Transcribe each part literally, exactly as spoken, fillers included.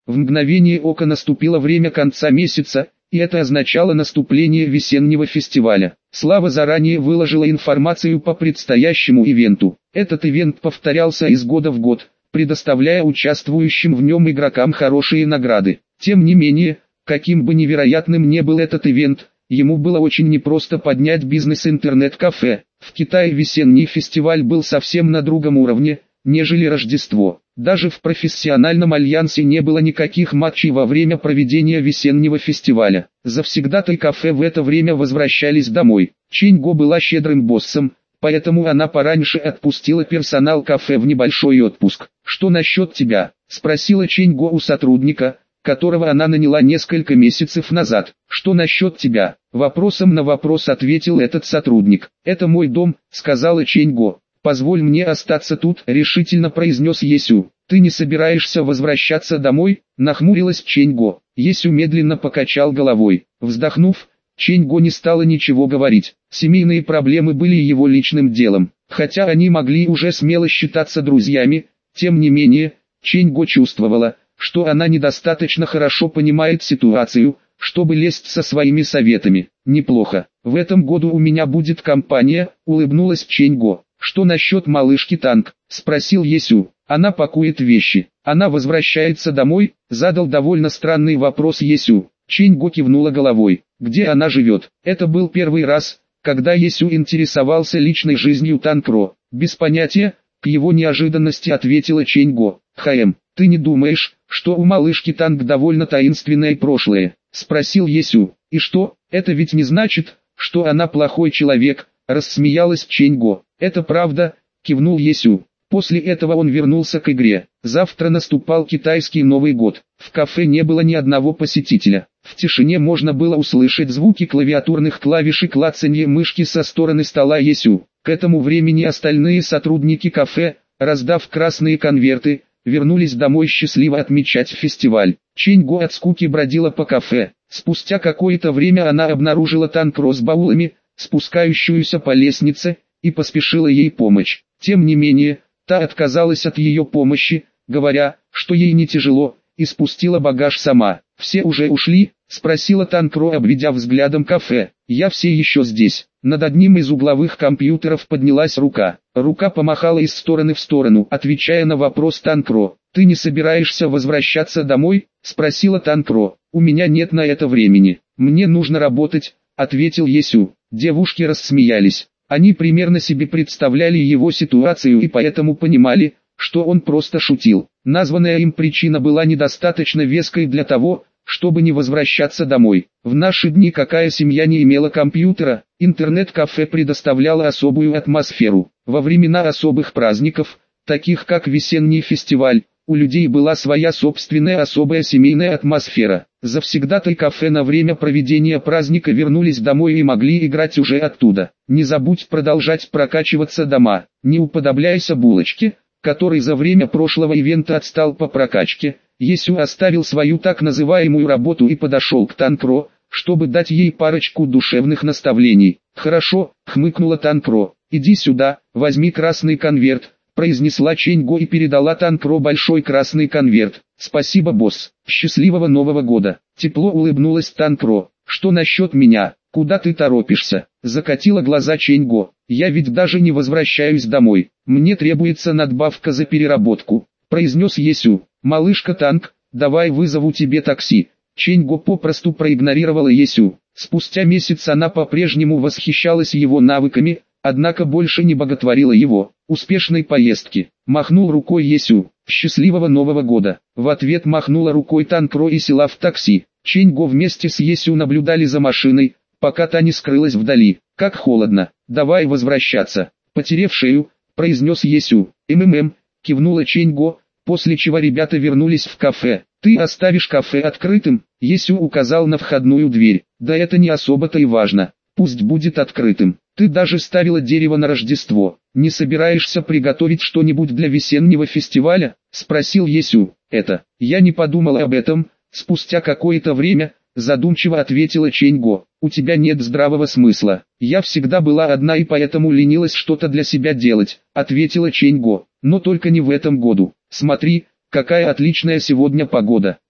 В мгновение ока наступило время конца месяца, и это означало наступление весеннего фестиваля. Слава заранее выложила информацию по предстоящему ивенту. Этот ивент повторялся из года в год, предоставляя участвующим в нем игрокам хорошие награды. Тем не менее, каким бы невероятным ни был этот ивент, ему было очень непросто поднять бизнес интернет-кафе. В Китае весенний фестиваль был совсем на другом уровне, нежели Рождество. Даже в профессиональном альянсе не было никаких матчей во время проведения весеннего фестиваля. Завсегдатай кафе в это время возвращались домой. Чэнь Го была щедрым боссом, поэтому она пораньше отпустила персонал кафе в небольшой отпуск. «Что насчет тебя?» – спросила Чэнь Го у сотрудника, которого она наняла несколько месяцев назад. «Что насчет тебя?» – вопросом на вопрос ответил этот сотрудник. «Это мой дом», – сказала Чэнь Го. «Позволь мне остаться тут», — решительно произнес Есю. «Ты не собираешься возвращаться домой?» — нахмурилась Чэнь Го. Есю медленно покачал головой. Вздохнув, Чэнь Го не стала ничего говорить. Семейные проблемы были его личным делом. Хотя они могли уже смело считаться друзьями, тем не менее, Чэнь Го чувствовала, что она недостаточно хорошо понимает ситуацию, чтобы лезть со своими советами. «Неплохо. В этом году у меня будет компания», — улыбнулась Чэнь Го. «Что насчет малышки Танг?» – спросил Есю. «Она пакует вещи. Она возвращается домой?» – задал довольно странный вопрос Есю. Чэнь Го кивнула головой. «Где она живет?» Это был первый раз, когда Есю интересовался личной жизнью Танг Ро. «Без понятия», — к его неожиданности ответила Чэнь Го. «Хаэм, ты не думаешь, что у малышки Танг довольно таинственное прошлое?» – спросил Есю. «И что, это ведь не значит, что она плохой человек?» – рассмеялась Чэнь Го. «Это правда», — кивнул Есю. После этого он вернулся к игре. Завтра наступал китайский Новый год. В кафе не было ни одного посетителя. В тишине можно было услышать звуки клавиатурных клавиш и клацанье мышки со стороны стола Есю. К этому времени остальные сотрудники кафе, раздав красные конверты, вернулись домой счастливо отмечать фестиваль. Чэнь Го от скуки бродила по кафе. Спустя какое-то время она обнаружила Танг Ро с баулами, спускающуюся по лестнице, и поспешила ей помочь. Тем не менее, та отказалась от ее помощи, говоря, что ей не тяжело, и спустила багаж сама. «Все уже ушли?» – спросила Танг Ро, обведя взглядом кафе. «Я все еще здесь». Над одним из угловых компьютеров поднялась рука. Рука помахала из стороны в сторону, отвечая на вопрос Танг Ро. «Ты не собираешься возвращаться домой?» – спросила Танг Ро. «У меня нет на это времени. Мне нужно работать», – ответил Есю. Девушки рассмеялись. Они примерно себе представляли его ситуацию и поэтому понимали, что он просто шутил. Названная им причина была недостаточно веской для того, чтобы не возвращаться домой. В наши дни какая семья не имела компьютера, интернет-кафе предоставляло особую атмосферу. Во времена особых праздников, таких как весенний фестиваль, у людей была своя собственная особая семейная атмосфера. Завсегдатай кафе на время проведения праздника вернулись домой и могли играть уже оттуда. Не забудь продолжать прокачиваться дома. Не уподобляйся булочке, который за время прошлого ивента отстал по прокачке. Есю оставил свою так называемую работу и подошел к Танг Ро, чтобы дать ей парочку душевных наставлений. «Хорошо», — хмыкнула Танг Ро. «Иди сюда, возьми красный конверт», — произнесла Чэнь Го и передала Танг Ро большой красный конверт. «Спасибо, босс. Счастливого Нового года». Тепло улыбнулась Танг Ро. «Что насчет меня? Куда ты торопишься?» Закатила глаза Чэнь Го. «Я ведь даже не возвращаюсь домой. Мне требуется надбавка за переработку», — произнес Есю. «Малышка Танг, давай вызову тебе такси». Чэнь Го попросту проигнорировала Есю. Спустя месяц она по-прежнему восхищалась его навыками, однако больше не боготворила его. «Успешной поездки», — махнул рукой Есю. «Счастливого Нового года». В ответ махнула рукой Танг Ро и села в такси. Чэнь Го вместе с Есю наблюдали за машиной, пока та не скрылась вдали. «Как холодно, давай возвращаться», — потерев шею, произнес Есю. «МММ», — кивнула Чэнь Го, после чего ребята вернулись в кафе. «Ты оставишь кафе открытым?» Есю указал на входную дверь. «Да это не особо-то и важно. Пусть будет открытым. Ты даже ставила дерево на Рождество. Не собираешься приготовить что-нибудь для весеннего фестиваля?» — спросил Есю. «Это, я не подумала об этом», — спустя какое-то время, задумчиво ответила Чэнь Го. «У тебя нет здравого смысла. Я всегда была одна и поэтому ленилась что-то для себя делать», — ответила Чэнь Го. «Но только не в этом году. Смотри, какая отличная сегодня погода»,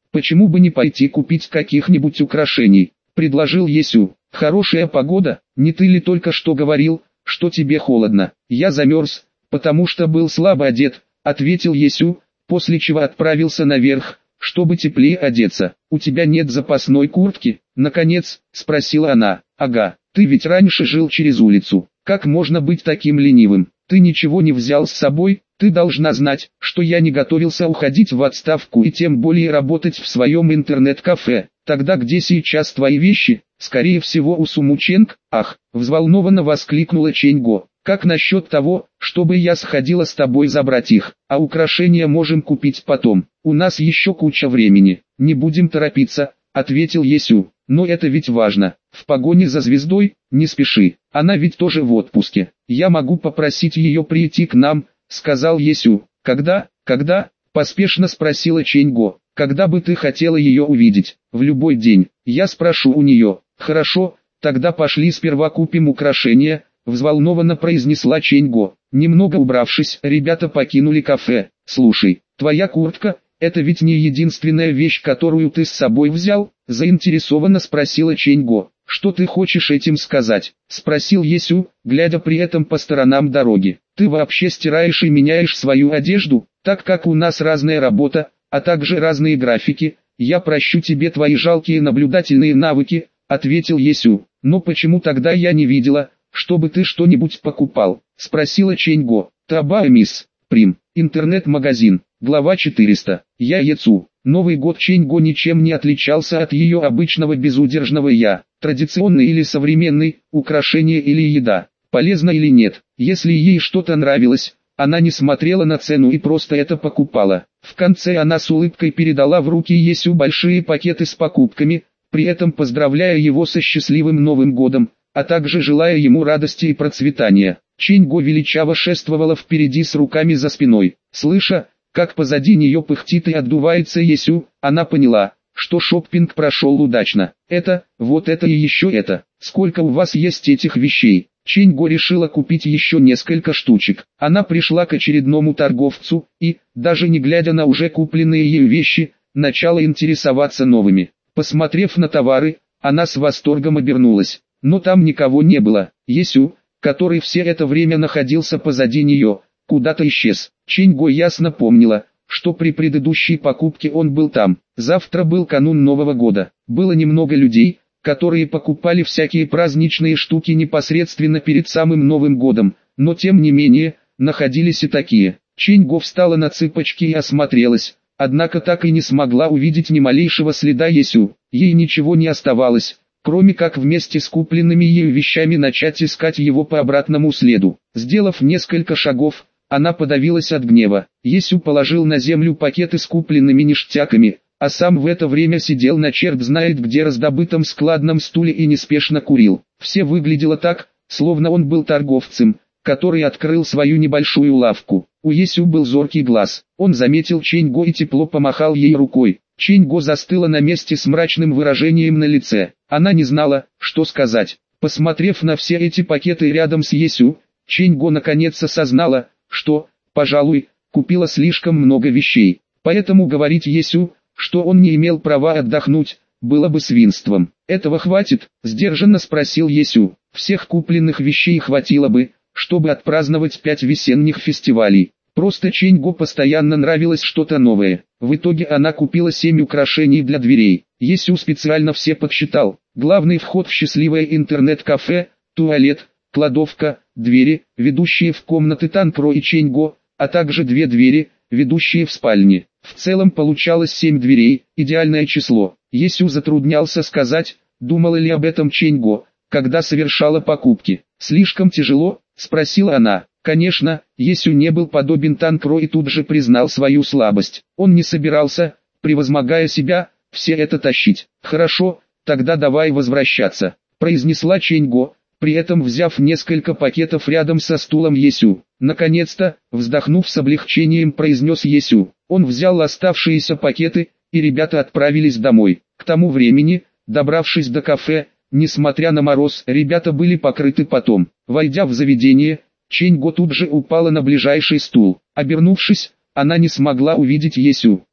Почему бы не пойти купить каких-нибудь украшений? Предложил Есю. Хорошая погода, не ты ли только что говорил, что тебе холодно? Я замерз, потому что был слабо одет, ответил Есю, после чего отправился наверх, чтобы теплее одеться. У тебя нет запасной куртки? Наконец, спросила она. Ага, ты ведь раньше жил через улицу. Как можно быть таким ленивым? Ты ничего не взял с собой? Ты должна знать, что я не готовился уходить в отставку и тем более работать в своем интернет-кафе. Тогда где сейчас твои вещи? Скорее всего у Сумученко. Ах, взволнованно воскликнула Ченьго. Как насчет того, чтобы я сходила с тобой забрать их, а украшения можем купить потом. У нас еще куча времени. Не будем торопиться, ответил Есю. Но это ведь важно. В погоне за звездой, не спеши. Она ведь тоже в отпуске. Я могу попросить ее прийти к нам, сказал Есю. Когда, когда? Поспешно спросила Ченьго. Когда бы ты хотела ее увидеть? В любой день. Я спрошу у нее. Хорошо, тогда пошли сперва купим украшения, взволнованно произнесла Ченьго. Немного убравшись, ребята покинули кафе. Слушай, твоя куртка, это ведь не единственная вещь, которую ты с собой взял? Заинтересованно спросила Ченьго. Что ты хочешь этим сказать? Спросил Есю, глядя при этом по сторонам дороги. Ты вообще стираешь и меняешь свою одежду, так как у нас разная работа, а также разные графики. Я прощу тебе твои жалкие наблюдательные навыки, ответил Есю. Но почему тогда я не видела, чтобы ты что-нибудь покупал? Спросила Ченьго. Таба мисс Прим. Интернет-магазин. Глава четыреста. Я Ецу. Новый год Ченьго ничем не отличался от ее обычного безудержного «я». Традиционный или современный, украшение или еда, полезно или нет. Если ей что-то нравилось, она не смотрела на цену и просто это покупала. В конце она с улыбкой передала в руки Есю большие пакеты с покупками, при этом поздравляя его со счастливым Новым годом, а также желая ему радости и процветания. Ченьго величаво шествовала впереди с руками за спиной. Слыша, как позади нее пыхтит и отдувается Есю, она поняла, что шоппинг прошел удачно. Это, вот это и еще это. Сколько у вас есть этих вещей? Ченьго решила купить еще несколько штучек. Она пришла к очередному торговцу и, даже не глядя на уже купленные ею вещи, начала интересоваться новыми. Посмотрев на товары, она с восторгом обернулась. Но там никого не было. Есю, который все это время находился позади нее, куда-то исчез. Ченьго ясно помнила, что при предыдущей покупке он был там. Завтра был канун Нового года. Было немного людей, которые покупали всякие праздничные штуки непосредственно перед самым Новым годом, но тем не менее, находились и такие. Ченьго встала на цыпочки и осмотрелась, однако так и не смогла увидеть ни малейшего следа Есю. Ей ничего не оставалось, кроме как вместе с купленными ею вещами начать искать его по обратному следу. Сделав несколько шагов, она подавилась от гнева. Есю положил на землю пакеты с купленными ништяками, а сам в это время сидел на черт знает где раздобытом складном стуле и неспешно курил. Все выглядело так, словно он был торговцем, который открыл свою небольшую лавку. У Есю был зоркий глаз. Он заметил Ченьго и тепло помахал ей рукой. Ченьго застыла на месте с мрачным выражением на лице. Она не знала, что сказать. Посмотрев на все эти пакеты рядом с Есю, Ченьго наконец осознала, что, пожалуй, купила слишком много вещей. Поэтому говорить Есю, что он не имел права отдохнуть, было бы свинством. «Этого хватит?» – сдержанно спросил Есю. «Всех купленных вещей хватило бы, чтобы отпраздновать пять весенних фестивалей. Просто Ченьго постоянно нравилось что-то новое. В итоге она купила семь украшений для дверей. Есю специально все подсчитал. Главный вход в счастливое интернет-кафе, туалет, кладовка, двери, ведущие в комнаты Танкро и Ченьго, а также две двери, ведущие в спальни. В целом получалось семь дверей, идеальное число. Есю затруднялся сказать, думала ли об этом Ченьго, когда совершала покупки. «Слишком тяжело?» – спросила она. Конечно, Есю не был подобен Танкро и тут же признал свою слабость. Он не собирался, превозмогая себя, все это тащить. «Хорошо, тогда давай возвращаться», – произнесла Ченьго, при этом взяв несколько пакетов рядом со стулом Есю. Наконец-то, вздохнув с облегчением, произнес Есю. Он взял оставшиеся пакеты, и ребята отправились домой. К тому времени, добравшись до кафе, несмотря на мороз, ребята были покрыты потом. Войдя в заведение, Ченьго тут же упала на ближайший стул. Обернувшись, она не смогла увидеть Есю.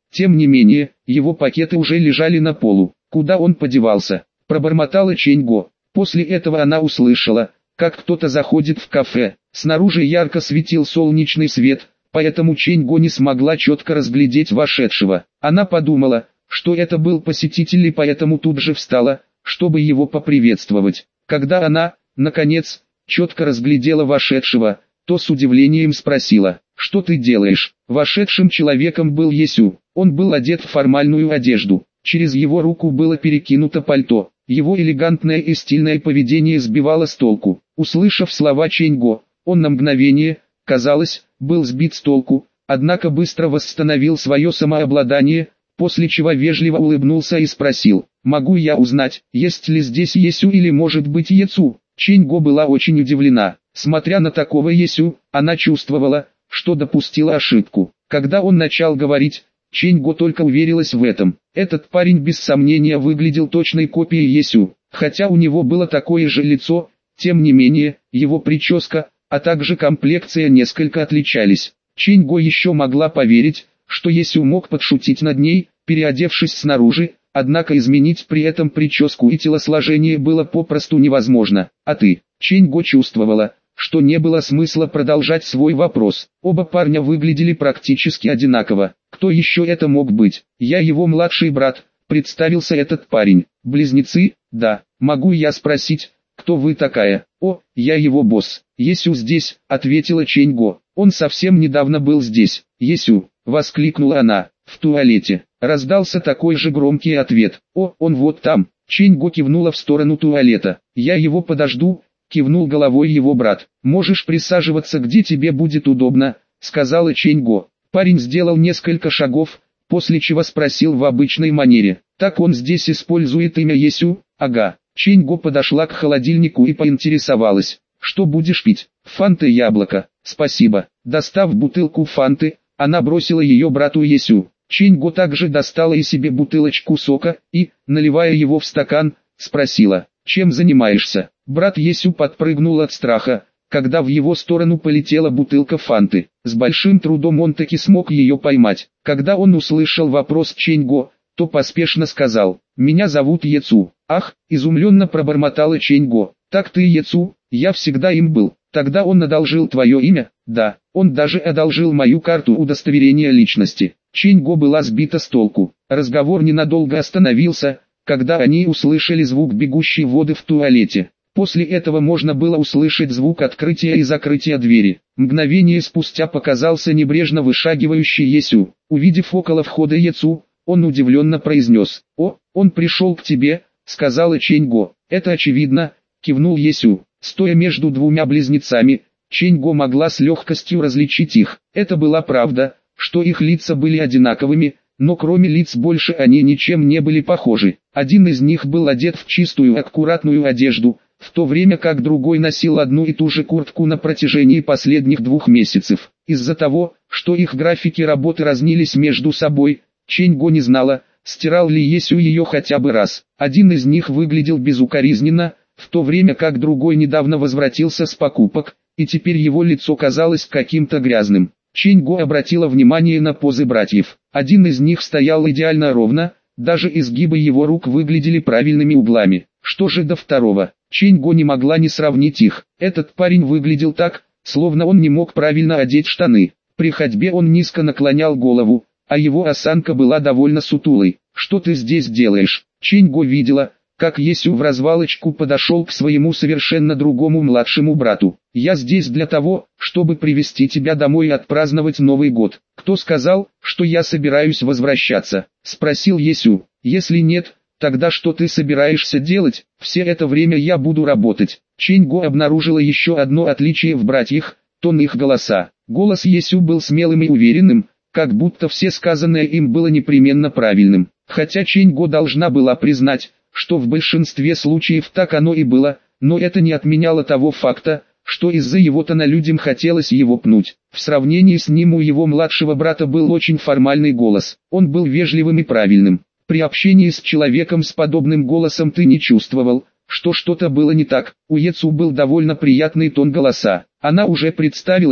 Тем не менее, его пакеты уже лежали на полу. Куда он подевался? Пробормотала Чэнь-Го. После этого она услышала, как кто-то заходит в кафе. Снаружи ярко светил солнечный свет, поэтому Чэнь-Го не смогла четко разглядеть вошедшего. Она подумала, что это был посетитель, и поэтому тут же встала, чтобы его поприветствовать. Когда она, наконец, четко разглядела вошедшего, то с удивлением спросила: «Что ты делаешь?» Вошедшим человеком был Есю. Он был одет в формальную одежду. Через его руку было перекинуто пальто. Его элегантное и стильное поведение сбивало с толку. Услышав слова Чэнь-Го, он на мгновение, казалось, был сбит с толку, однако быстро восстановил свое самообладание, после чего вежливо улыбнулся и спросил: «Могу я узнать, есть ли здесь Есю или может быть Ецу?» Чэнь-Го была очень удивлена. Смотря на такого Есю, она чувствовала, что допустила ошибку. Когда он начал говорить, Чэнь-Го только уверилась в этом. Этот парень без сомнения выглядел точной копией Есю. Хотя у него было такое же лицо, тем не менее, его прическа, а также комплекция несколько отличались. Чэнь-Го еще могла поверить, что Есю мог подшутить над ней, переодевшись снаружи, однако изменить при этом прическу и телосложение было попросту невозможно. «А ты?» Чэнь-Го чувствовала, что не было смысла продолжать свой вопрос. Оба парня выглядели практически одинаково. Кто еще это мог быть? «Я его младший брат», представился этот парень. «Близнецы?» «Да». «Могу я спросить, кто вы такая?» «О, я его босс». «Есю здесь», ответила Чэнь-Го. «Он совсем недавно был здесь». «Есю», воскликнула она. «В туалете». Раздался такой же громкий ответ. «О, он вот там». Чэнь-Го кивнула в сторону туалета. «Я его подожду», кивнул головой его брат. «Можешь присаживаться где тебе будет удобно», сказала Чэнь-Го. Парень сделал несколько шагов, после чего спросил в обычной манере: «Так он здесь использует имя Есю?» «Ага». Чэнь-Го подошла к холодильнику и поинтересовалась: «Что будешь пить?» «Фанта яблоко». «Спасибо». Достав бутылку фанты, она бросила ее брату Есю. Чэнь-Го также достала и себе бутылочку сока и, наливая его в стакан, спросила: «Чем занимаешься?» Брат Есю подпрыгнул от страха, когда в его сторону полетела бутылка фанты. С большим трудом он таки смог ее поймать. Когда он услышал вопрос Чэнь-Го, то поспешно сказал: «Меня зовут Ецу». «Ах», изумленно пробормотала Чэнь-Го. «Так ты Ецу?» «Я всегда им был». «Тогда он одолжил твое имя?» «Да, он даже одолжил мою карту удостоверения личности». Чэнь-Го была сбита с толку. Разговор ненадолго остановился, когда они услышали звук бегущей воды в туалете. После этого можно было услышать звук открытия и закрытия двери. Мгновение спустя показался небрежно вышагивающий Есю. Увидев около входа Ецу, он удивленно произнес: «О, он пришел к тебе», сказала Чэнь-Го. «Это очевидно», кивнул Есю. Стоя между двумя близнецами, Чэнь-Го могла с легкостью различить их. Это была правда, что их лица были одинаковыми, но кроме лиц больше они ничем не были похожи. Один из них был одет в чистую аккуратную одежду, в то время как другой носил одну и ту же куртку на протяжении последних двух месяцев. Из-за того, что их графики работы разнились между собой, Чэнь-Го не знала, стирал ли Есю ее хотя бы раз. Один из них выглядел безукоризненно, в то время как другой недавно возвратился с покупок, и теперь его лицо казалось каким-то грязным. Чэнь-Го обратила внимание на позы братьев. Один из них стоял идеально ровно, даже изгибы его рук выглядели правильными углами. Что же до второго? Чэнь-Го не могла не сравнить их. Этот парень выглядел так, словно он не мог правильно одеть штаны. При ходьбе он низко наклонял голову, а его осанка была довольно сутулой. «Что ты здесь делаешь?» Чэнь-Го видела, как Есю в развалочку подошел к своему совершенно другому младшему брату. «Я здесь для того, чтобы привезти тебя домой и отпраздновать Новый год». «Кто сказал, что я собираюсь возвращаться?» — спросил Есю. «Если нет, тогда что ты собираешься делать? Все это время я буду работать». Чэнь-Го обнаружила еще одно отличие в братьях — тон их голоса. Голос Есю был смелым и уверенным, как будто все сказанное им было непременно правильным. Хотя Чэнь-Го должна была признать, что в большинстве случаев так оно и было, но это не отменяло того факта, что из-за его тона людям хотелось его пнуть. В сравнении с ним у его младшего брата был очень формальный голос. Он был вежливым и правильным. При общении с человеком с подобным голосом ты не чувствовал, что что-то было не так. У Ецу был довольно приятный тон голоса. Она уже представилась,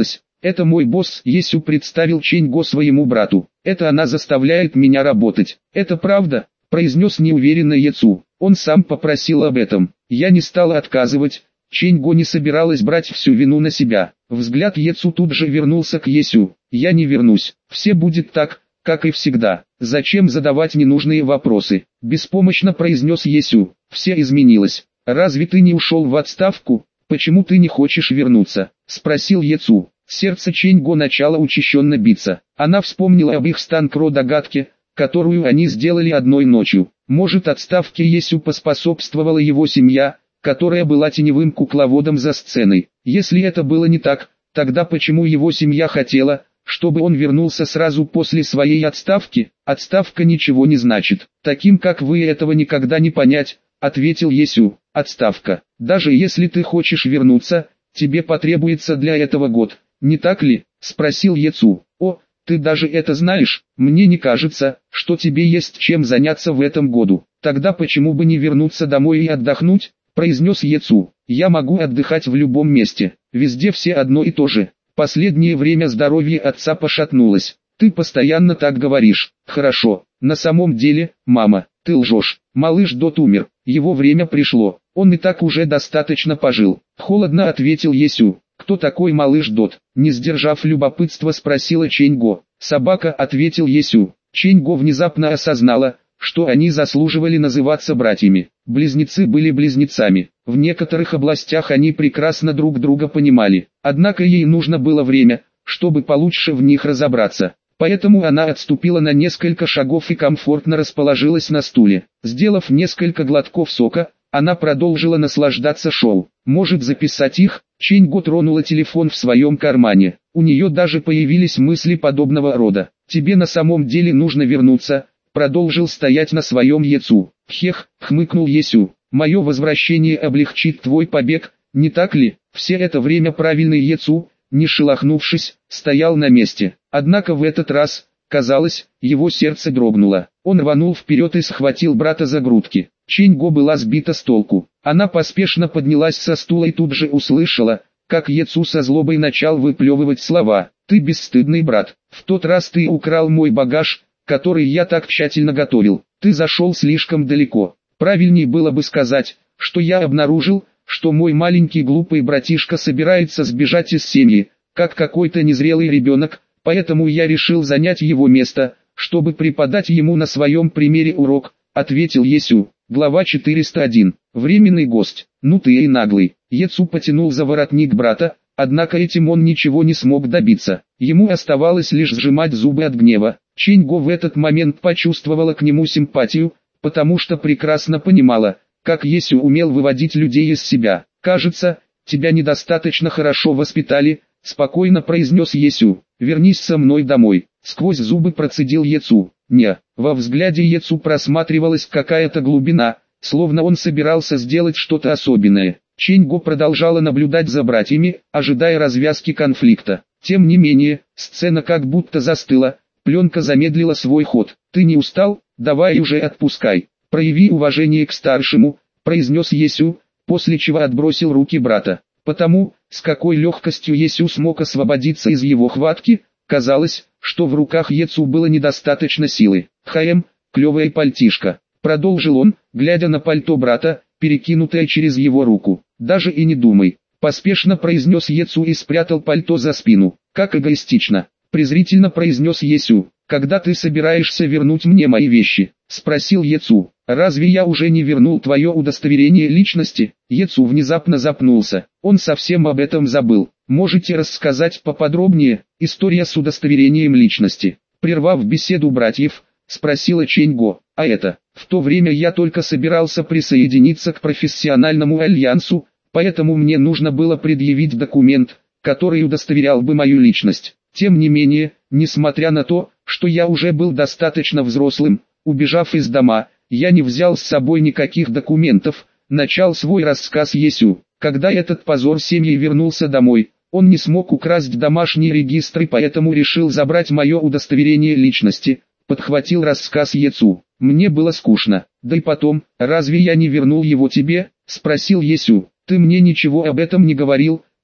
Это мой босс, Есю представил Чэнь-го своему брату. Это она заставляет меня работать. Это правда, произнес неуверенно Ецу. Он сам попросил об этом. Я не стала отказывать. Чэнь-го не собиралась брать всю вину на себя. Взгляд Ецу тут же вернулся к Есю. Я не вернусь. Все будет так, как и всегда. Зачем задавать ненужные вопросы? Беспомощно произнес Есю. Все изменилось. Разве ты не ушел в отставку? Почему ты не хочешь вернуться? Спросил Ецу. Сердце Чэнь-го начало учащенно биться. Она вспомнила об их Станкро догадке, которую они сделали одной ночью. Может, отставке Есю поспособствовала его семья, которая была теневым кукловодом за сценой. Если это было не так, тогда почему его семья хотела, чтобы он вернулся сразу после своей отставки? Отставка ничего не значит. Таким как вы этого никогда не понять, ответил Есю. Отставка. Даже если ты хочешь вернуться, тебе потребуется для этого год, не так ли? Спросил Ецу. О, ты даже это знаешь? Мне не кажется, что тебе есть чем заняться в этом году. Тогда почему бы не вернуться домой и отдохнуть? Произнес Ецу. Я могу отдыхать в любом месте. Везде все одно и то же. Последнее время здоровье отца пошатнулось. Ты постоянно так говоришь. Хорошо. На самом деле, мама, ты лжешь. Малыш Дот умер. Его время пришло. Он и так уже достаточно пожил. Холодно ответил Есю. Кто такой малыш Дот? Не сдержав любопытства, спросила Чэнь-го. Собака, ответил Есю. Чэнь-го внезапно осознала, что они заслуживали называться братьями. Близнецы были близнецами. В некоторых областях они прекрасно друг друга понимали. Однако ей нужно было время, чтобы получше в них разобраться. Поэтому она отступила на несколько шагов и комфортно расположилась на стуле. Сделав несколько глотков сока, она продолжила наслаждаться шоу. Может записать их? Чэнь-го тронула телефон в своем кармане. У нее даже появились мысли подобного рода. Тебе на самом деле нужно вернуться, продолжил стоять на своем Ецу. Хех, хмыкнул Есю. Мое возвращение облегчит твой побег, не так ли? Все это время правильный Ецу, не шелохнувшись, стоял на месте. Однако в этот раз, казалось, его сердце дрогнуло. Он рванул вперед и схватил брата за грудки. Чэнь-го была сбита с толку. Она поспешно поднялась со стула и тут же услышала, как Ецу со злобой начал выплевывать слова. «Ты бесстыдный брат. В тот раз ты украл мой багаж, который я так тщательно готовил. Ты зашел слишком далеко. Правильнее было бы сказать, что я обнаружил, что мой маленький глупый братишка собирается сбежать из семьи, как какой-то незрелый ребенок, поэтому я решил занять его место, чтобы преподать ему на своем примере урок», — ответил Есю. Глава четыреста один. Временный гость. Ну ты и наглый. Ецу потянул за воротник брата, однако этим он ничего не смог добиться. Ему оставалось лишь сжимать зубы от гнева. Чэнь-го в этот момент почувствовала к нему симпатию, потому что прекрасно понимала, как Есю умел выводить людей из себя. «Кажется, тебя недостаточно хорошо воспитали», — спокойно произнес Есю. «Вернись со мной домой», — сквозь зубы процедил Ецу. «Не». Во взгляде Ецу просматривалась какая-то глубина, словно он собирался сделать что-то особенное. Чэнь-го продолжала наблюдать за братьями, ожидая развязки конфликта. Тем не менее, сцена как будто застыла, пленка замедлила свой ход. «Ты не устал? Давай уже отпускай. Прояви уважение к старшему», — произнес Есю, после чего отбросил руки брата. Потому, с какой легкостью Есю смог освободиться из его хватки, казалось, что в руках Ецу было недостаточно силы. «Хаем, клевая пальтишко», — продолжил он, глядя на пальто брата, перекинутое через его руку. «Даже и не думай», — поспешно произнес Ецу и спрятал пальто за спину. «Как эгоистично», — презрительно произнес Есю. «Когда ты собираешься вернуть мне мои вещи?» — спросил Ецу. «Разве я уже не вернул твое удостоверение личности?» Ецу внезапно запнулся. Он совсем об этом забыл. «Можете рассказать поподробнее?» «История с удостоверением личности». Прервав беседу братьев, спросила Чэнь-го. «А это, в то время я только собирался присоединиться к профессиональному альянсу, поэтому мне нужно было предъявить документ, который удостоверял бы мою личность. Тем не менее, несмотря на то, что я уже был достаточно взрослым, убежав из дома, я не взял с собой никаких документов», — начал свой рассказ Есю. «Когда этот позор семьи вернулся домой, он не смог украсть домашние регистры, поэтому решил забрать мое удостоверение личности», — подхватил рассказ Ецу. «Мне было скучно. Да и потом, разве я не вернул его тебе?» — спросил Есю. «Ты мне ничего об этом не говорил»,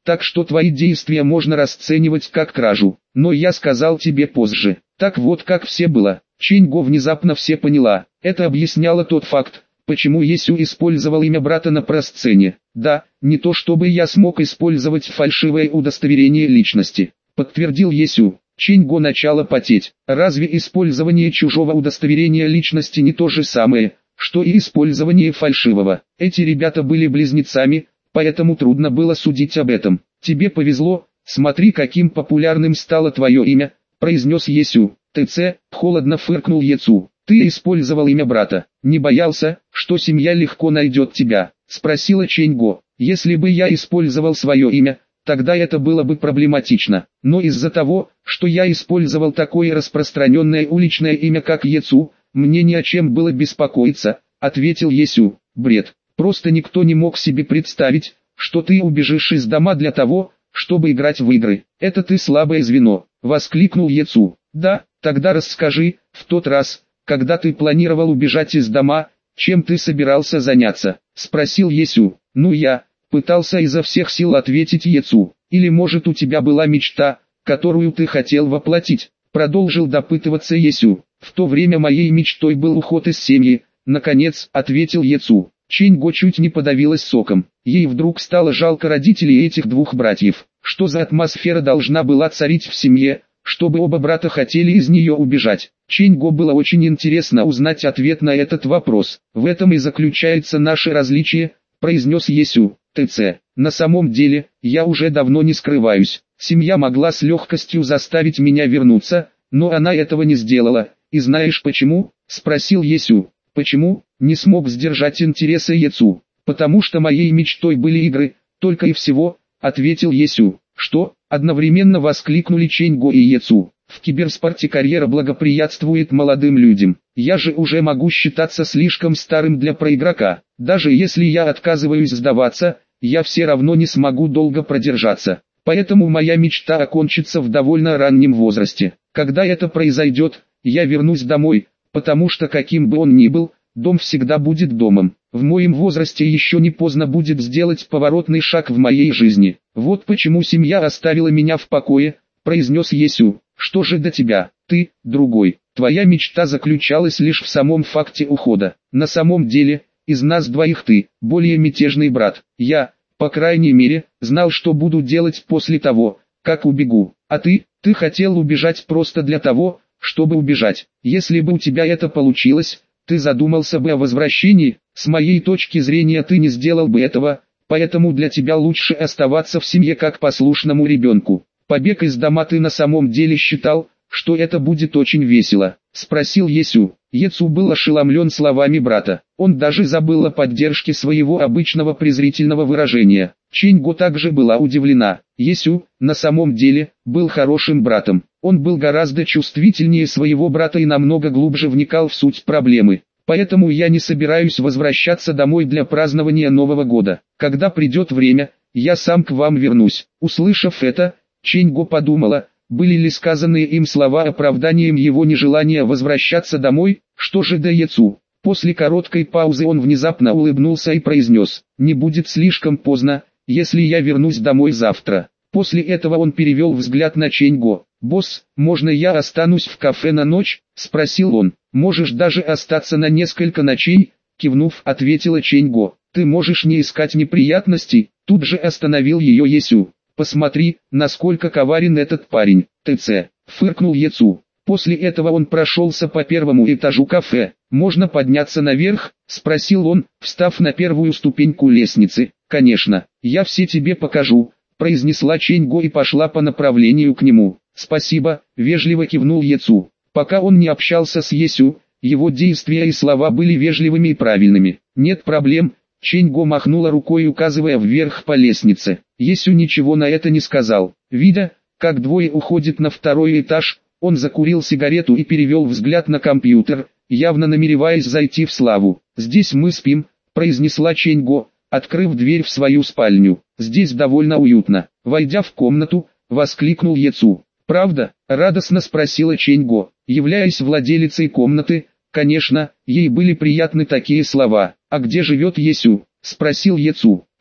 так что твои действия можно расценивать как кражу. Но я сказал тебе позже. Так вот как все было. Чэнь-Го внезапно все поняла. Это объясняло тот факт, почему Есю использовал имя брата на просцене. Да, не то чтобы я смог использовать фальшивое удостоверение личности, подтвердил Есю. Чэнь-Го начала потеть. Разве использование чужого удостоверения личности не то же самое, что и использование фальшивого? Эти ребята были близнецами, поэтому трудно было судить об этом. Тебе повезло, смотри, каким популярным стало твое имя, произнес Есю. ТЦ, холодно фыркнул Ецу. Ты использовал имя брата. Не боялся, что семья легко найдет тебя? Спросила Чэнь-Го. Если бы я использовал свое имя, тогда это было бы проблематично. Но из-за того, что я использовал такое распространенное уличное имя как Ецу, мне ни о чем было беспокоиться, ответил Есю. Бред. Просто никто не мог себе представить, что ты убежишь из дома для того, чтобы играть в игры. Это ты слабое звено, воскликнул Ецу. Да, тогда расскажи, в тот раз, когда ты планировал убежать из дома, чем ты собирался заняться? Спросил Есю. Ну я, пытался изо всех сил ответить Ецу. Или может у тебя была мечта, которую ты хотел воплотить? Продолжил допытываться Есю. В то время моей мечтой был уход из семьи, наконец, ответил Ецу. Чэнь-Го чуть не подавилась соком. Ей вдруг стало жалко родителей этих двух братьев. Что за атмосфера должна была царить в семье, чтобы оба брата хотели из нее убежать? Чэнь-Го было очень интересно узнать ответ на этот вопрос. В этом и заключается наше различие, произнес Есю. ТЦ. На самом деле, я уже давно не скрываюсь. Семья могла с легкостью заставить меня вернуться, но она этого не сделала. И знаешь почему? Спросил Есю. Почему? Не смог сдержать интереса Ецу. Потому что моей мечтой были игры, только и всего, ответил Есю. Что? Одновременно воскликнули Чэнь-Го и Ецу. В киберспорте карьера благоприятствует молодым людям. Я же уже могу считаться слишком старым для проигрока. Даже если я отказываюсь сдаваться, я все равно не смогу долго продержаться. Поэтому моя мечта окончится в довольно раннем возрасте. Когда это произойдет, я вернусь домой, потому что каким бы он ни был, дом всегда будет домом. В моем возрасте еще не поздно будет сделать поворотный шаг в моей жизни. Вот почему семья оставила меня в покое, произнес Есю. Что же до тебя, ты, другой, твоя мечта заключалась лишь в самом факте ухода. На самом деле, из нас двоих ты, более мятежный брат. Я, по крайней мере, знал, что буду делать после того, как убегу. А ты, ты хотел убежать просто для того, чтобы убежать. Если бы у тебя это получилось, ты задумался бы о возвращении. С моей точки зрения ты не сделал бы этого, поэтому для тебя лучше оставаться в семье как послушному ребенку. Побег из дома ты на самом деле считал, что это будет очень весело? Спросил Есю. Ецу был ошеломлен словами брата. Он даже забыл о поддержке своего обычного презрительного выражения. Чэнь-Го также была удивлена. Есю, на самом деле, был хорошим братом. Он был гораздо чувствительнее своего брата и намного глубже вникал в суть проблемы. Поэтому я не собираюсь возвращаться домой для празднования Нового года. Когда придет время, я сам к вам вернусь. Услышав это, Чэнь-Го подумала, были ли сказанные им слова оправданием его нежелания возвращаться домой. Что же до Ецу? После короткой паузы он внезапно улыбнулся и произнес: «Не будет слишком поздно, если я вернусь домой завтра». После этого он перевел взгляд на Чэнь-Го. «Босс, можно я останусь в кафе на ночь?» – спросил он. «Можешь даже остаться на несколько ночей», – кивнув, ответила Чэнь-Го. «Ты можешь не искать неприятностей», – тут же остановил ее Есю. «Посмотри, насколько коварен этот парень». ТЦ. Фыркнул Ецу. После этого он прошелся по первому этажу кафе. «Можно подняться наверх?» – спросил он, встав на первую ступеньку лестницы. «Конечно, я все тебе покажу», – произнесла Чэнь-Го и пошла по направлению к нему. «Спасибо», – вежливо кивнул Ецу. Пока он не общался с Есю, его действия и слова были вежливыми и правильными. «Нет проблем», – Чэнь-Го махнула рукой, указывая вверх по лестнице. Есю ничего на это не сказал. Видя, как двое уходят на второй этаж, он закурил сигарету и перевел взгляд на компьютер, явно намереваясь зайти в славу. «Здесь мы спим», – произнесла Чэнь-Го, открыв дверь в свою спальню. «Здесь довольно уютно». Войдя в комнату, воскликнул Ецу. «Правда?» – радостно спросила Чэнь-Го. Являясь владелицей комнаты, конечно, ей были приятны такие слова. «А где живет Есю?» – спросил Ецу. «Это,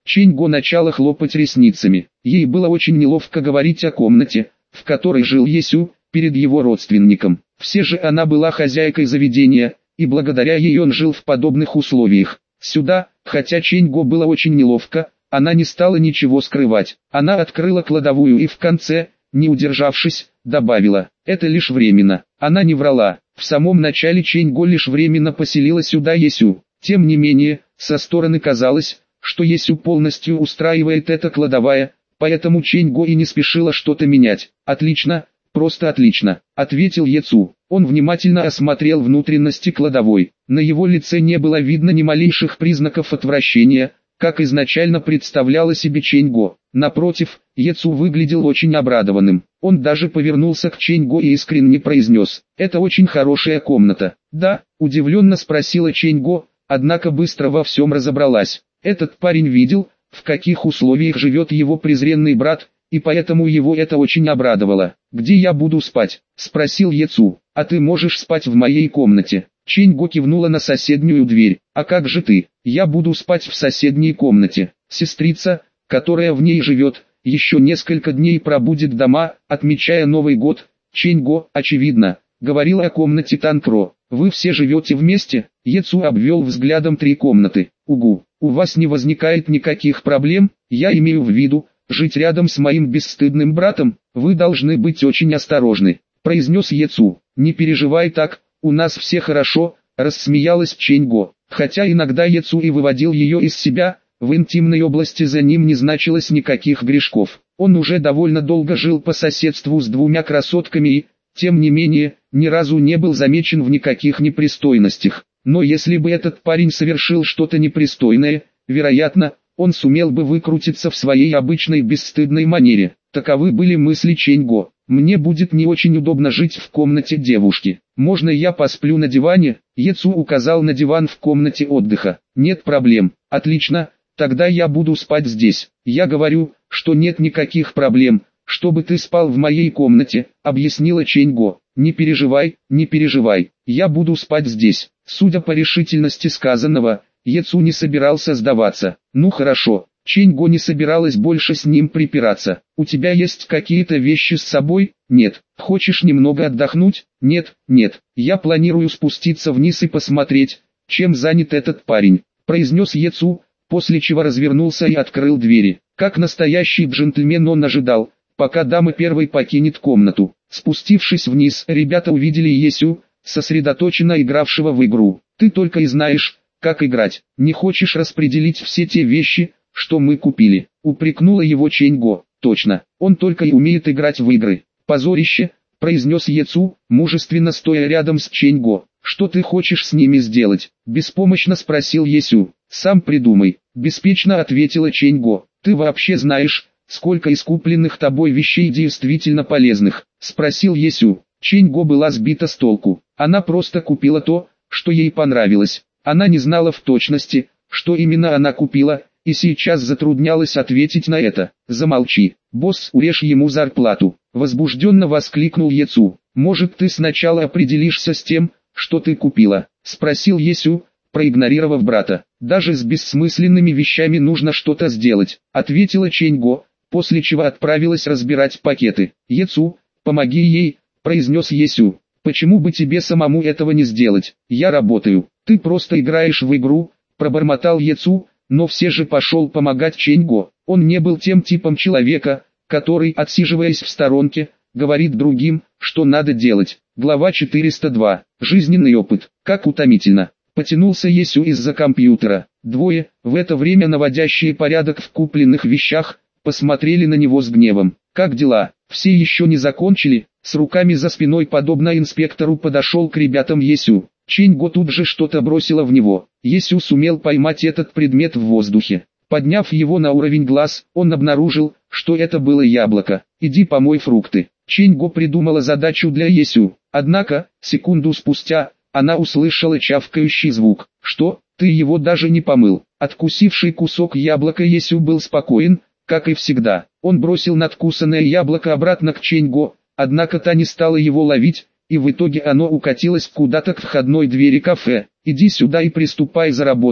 Чэньго начала хлопать ресницами. Ей было очень неловко говорить о комнате, в которой жил Есю, перед его родственником. Все же она была хозяйкой заведения, и благодаря ей он жил в подобных условиях. Сюда, хотя Чэньго было очень неловко, она не стала ничего скрывать. Она открыла кладовую и в конце, не удержавшись, добавила: «Это лишь временно». Она не врала. В самом начале Чэньго лишь временно поселила сюда Есю. Тем не менее, со стороны казалось, что Есю полностью устраивает эта кладовая, поэтому Чэньго и не спешила что-то менять. «Отлично, просто отлично», — ответил Есю. Он внимательно осмотрел внутренности кладовой. На его лице не было видно ни малейших признаков отвращения, как изначально представляла себе Чэньго. Напротив, Есю выглядел очень обрадованным. Он даже повернулся к Чэньго и искренне произнес: «Это очень хорошая комната». «Да?» – удивленно спросила Чэньго, однако быстро во всем разобралась. Этот парень видел, в каких условиях живет его презренный брат, и поэтому его это очень обрадовало. «Где я буду спать?» – спросил Есю. «А ты можешь спать в моей комнате». Чэньго кивнула на соседнюю дверь. «А как же ты?» «Я буду спать в соседней комнате. Сестрица, которая в ней живет, еще несколько дней пробудет дома, отмечая Новый год». Чэньго, очевидно, говорила о комнате Танкро. «Вы все живете вместе?» Есю обвел взглядом три комнаты. «Угу, у вас не возникает никаких проблем? Я имею в виду, жить рядом с моим бесстыдным братом? Вы должны быть очень осторожны», произнес Есю. «Не переживай так, у нас все хорошо», рассмеялась Чэньго. Хотя иногда Есю и выводил ее из себя, в интимной области за ним не значилось никаких грешков. Он уже довольно долго жил по соседству с двумя красотками и, тем не менее, ни разу не был замечен в никаких непристойностях. Но если бы этот парень совершил что-то непристойное, вероятно, он сумел бы выкрутиться в своей обычной бесстыдной манере. Таковы были мысли Чэньго. «Мне будет не очень удобно жить в комнате девушки. Можно я посплю на диване?» Есю указал на диван в комнате отдыха. «Нет проблем». «Отлично, тогда я буду спать здесь». «Я говорю, что нет никаких проблем, чтобы ты спал в моей комнате», объяснила Чэньго. «Не переживай, не переживай, я буду спать здесь». Судя по решительности сказанного, Есю не собирался сдаваться. «Ну хорошо». Чэньго не собиралась больше с ним припираться. «У тебя есть какие-то вещи с собой?» «Нет». «Хочешь немного отдохнуть?» «Нет, нет. Я планирую спуститься вниз и посмотреть, чем занят этот парень», произнес Есю, после чего развернулся и открыл двери. Как настоящий джентльмен он ожидал, пока дама первой покинет комнату. Спустившись вниз, ребята увидели Есю, сосредоточенно игравшего в игру. «Ты только и знаешь, как играть. Не хочешь распределить все те вещи, что мы купили?» Упрекнула его Чэньго. «Точно, он только и умеет играть в игры». «Позорище», произнес Есю, мужественно стоя рядом с Чэньго. «Что ты хочешь с ними сделать?» Беспомощно спросил Есю. «Сам придумай», беспечно ответила Чэньго. «Ты вообще знаешь, сколько из купленных тобой вещей действительно полезных?» Спросил Есю. Чэньго была сбита с толку. Она просто купила то, что ей понравилось. Она не знала в точности, что именно она купила, и сейчас затруднялась ответить на это. «Замолчи, босс, урежь ему зарплату», возбужденно воскликнул Есю. «Может, ты сначала определишься с тем, что ты купила?» спросил Есю, проигнорировав брата. «Даже с бессмысленными вещами нужно что-то сделать», ответила Чэньго, после чего отправилась разбирать пакеты. «Есю, помоги ей», произнес Есю. «Почему бы тебе самому этого не сделать? Я работаю». «Ты просто играешь в игру», пробормотал Есю, но все же пошел помогать Чэньго. Он не был тем типом человека, который, отсиживаясь в сторонке, говорит другим, что надо делать. Глава четыреста два. Жизненный опыт. Как утомительно. Потянулся Есю из-за компьютера. Двое, в это время наводящие порядок в купленных вещах, посмотрели на него с гневом. «Как дела? Все еще не закончили?» С руками за спиной подобно инспектору подошел к ребятам Есю. Чэньго тут же что-то бросила в него. Есю сумел поймать этот предмет в воздухе. Подняв его на уровень глаз, он обнаружил, что это было яблоко. «Иди помой фрукты». Чэньго придумала задачу для Есю. Однако, секунду спустя, она услышала чавкающий звук. «Что? Ты его даже не помыл?» Откусивший кусок яблока Есю был спокоен, как и всегда. Он бросил надкусанное яблоко обратно к Чэньго, однако та не стала его ловить, и в итоге оно укатилось куда-то к входной двери кафе. «Иди сюда и приступай за работу»,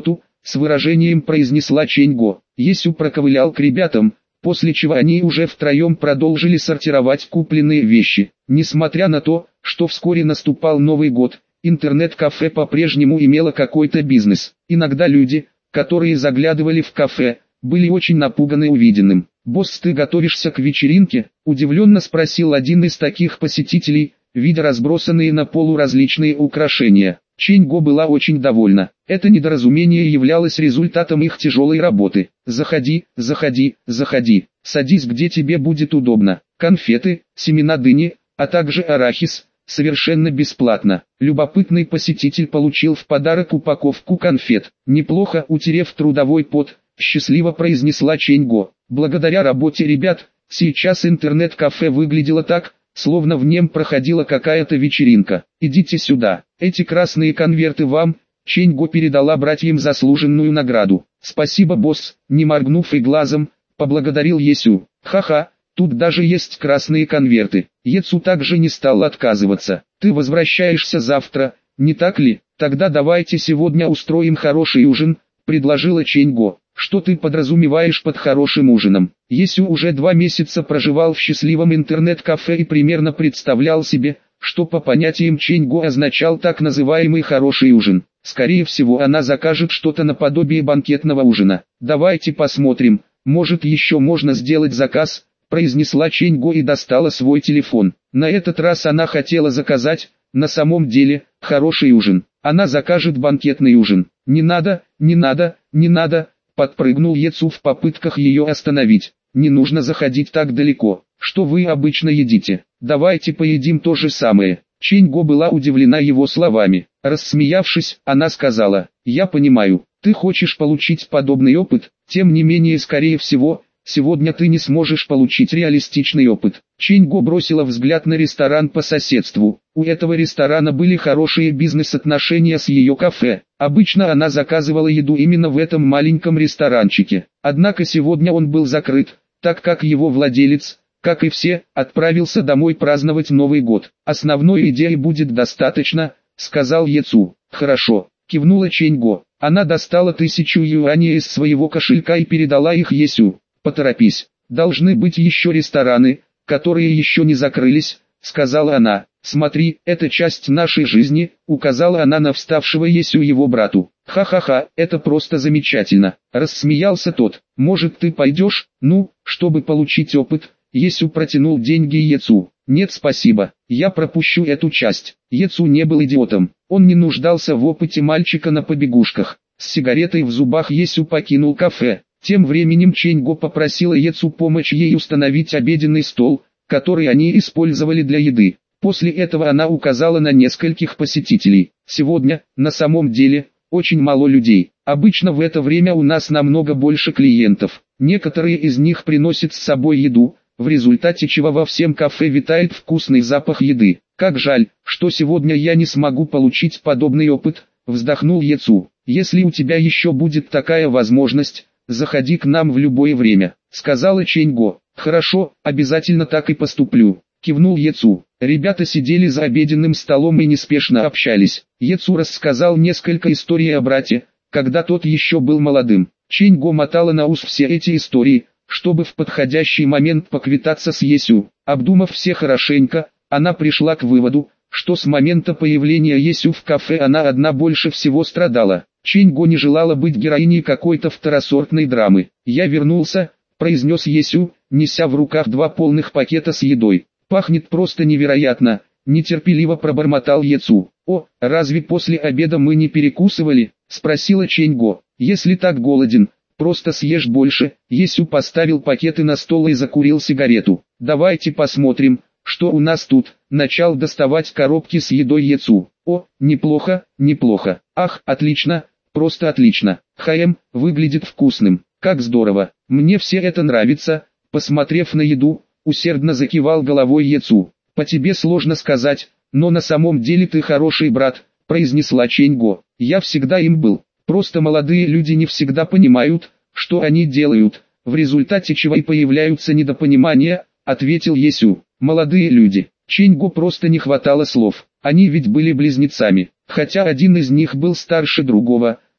с выражением произнесла Ченьго. Есю проковылял к ребятам, после чего они уже втроем продолжили сортировать купленные вещи. Несмотря на то, что вскоре наступал Новый год, интернет-кафе по-прежнему имело какой-то бизнес. Иногда люди, которые заглядывали в кафе, были очень напуганы увиденным. «Босс, ты готовишься к вечеринке?» – удивленно спросил один из таких посетителей, видя разбросанные на полу различные украшения. Ченьго была очень довольна. Это недоразумение являлось результатом их тяжелой работы. «Заходи, заходи, заходи, садись где тебе будет удобно. Конфеты, семена дыни, а также арахис, совершенно бесплатно». Любопытный посетитель получил в подарок упаковку конфет. «Неплохо», утерев трудовой пот, счастливо произнесла Ченьго. Благодаря работе ребят, сейчас интернет-кафе выглядело так, словно в нем проходила какая-то вечеринка. «Идите сюда, эти красные конверты вам», Ченьго передала братьям заслуженную награду. «Спасибо, босс», не моргнув и глазом, поблагодарил Есю. «Ха-ха, тут даже есть красные конверты». Ецу также не стал отказываться. «Ты возвращаешься завтра, не так ли? Тогда давайте сегодня устроим хороший ужин», предложила Ченьго. «Что ты подразумеваешь под хорошим ужином?» Есю уже два месяца проживал в счастливом интернет-кафе и примерно представлял себе, что по понятиям Ченьго означал так называемый хороший ужин. Скорее всего, она закажет что-то наподобие банкетного ужина. «Давайте посмотрим, может еще можно сделать заказ», произнесла Ченьго и достала свой телефон. На этот раз она хотела заказать, на самом деле, хороший ужин. Она закажет банкетный ужин. «Не надо, не надо, не надо», подпрыгнул Ецу в попытках ее остановить. «Не нужно заходить так далеко. Что вы обычно едите? Давайте поедим то же самое». Ченьго была удивлена его словами. Рассмеявшись, она сказала: «Я понимаю, ты хочешь получить подобный опыт, тем не менее, скорее всего, сегодня ты не сможешь получить реалистичный опыт». Ченьго бросила взгляд на ресторан по соседству. У этого ресторана были хорошие бизнес-отношения с ее кафе. Обычно она заказывала еду именно в этом маленьком ресторанчике. Однако сегодня он был закрыт, так как его владелец, как и все, отправился домой праздновать Новый год. «Основной идеи будет достаточно», — сказал Ецу. «Хорошо», — кивнула Ченьго. Она достала тысячу юаней из своего кошелька и передала их Есю. «Поторопись, должны быть еще рестораны, которые еще не закрылись», — сказала она. «Смотри, это часть нашей жизни», — указала она на вставшего Есю его брату. «Ха-ха-ха, это просто замечательно», — рассмеялся тот. «Может, ты пойдешь?» «Ну, чтобы получить опыт», Есю протянул деньги Ецу. «Нет, спасибо, я пропущу эту часть». Ецу не был идиотом, он не нуждался в опыте мальчика на побегушках. С сигаретой в зубах Есю покинул кафе. Тем временем Ченьго попросила Ецу помочь ей установить обеденный стол, который они использовали для еды. После этого она указала на нескольких посетителей. «Сегодня, на самом деле, очень мало людей. Обычно в это время у нас намного больше клиентов. Некоторые из них приносят с собой еду, в результате чего во всем кафе витает вкусный запах еды. Как жаль, что сегодня я не смогу получить подобный опыт», вздохнул Ецу. «Если у тебя еще будет такая возможность, заходи к нам в любое время», сказала Ченьго. «Хорошо, обязательно так и поступлю», кивнул Ецу. Ребята сидели за обеденным столом и неспешно общались. Ецу рассказал несколько историй о брате, когда тот еще был молодым. Ченьго мотала на ус все эти истории, чтобы в подходящий момент поквитаться с Есю. Обдумав все хорошенько, она пришла к выводу, что с момента появления Есю в кафе она одна больше всего страдала. Ченьго не желала быть героиней какой-то второсортной драмы. «Я вернулся», — произнес Есю, неся в руках два полных пакета с едой. «Пахнет просто невероятно», — нетерпеливо пробормотал Ецу. «О, разве после обеда мы не перекусывали?» — спросила Ченьго. «Если так голоден, просто съешь больше». Есю поставил пакеты на стол и закурил сигарету. «Давайте посмотрим, что у нас тут», — начал доставать коробки с едой Ецу. «О, неплохо, неплохо. Ах, отлично, просто отлично. Хаем, выглядит вкусным. Как здорово, мне все это нравится». Посмотрев на еду, усердно закивал головой Ецу. «По тебе сложно сказать, но на самом деле ты хороший брат», — произнесла Ченьго. «Я всегда им был. Просто молодые люди не всегда понимают, что они делают, в результате чего и появляются недопонимания», — ответил Есю. «Молодые люди». Ченьго просто не хватало слов. Они ведь были близнецами. Хотя один из них был старше другого,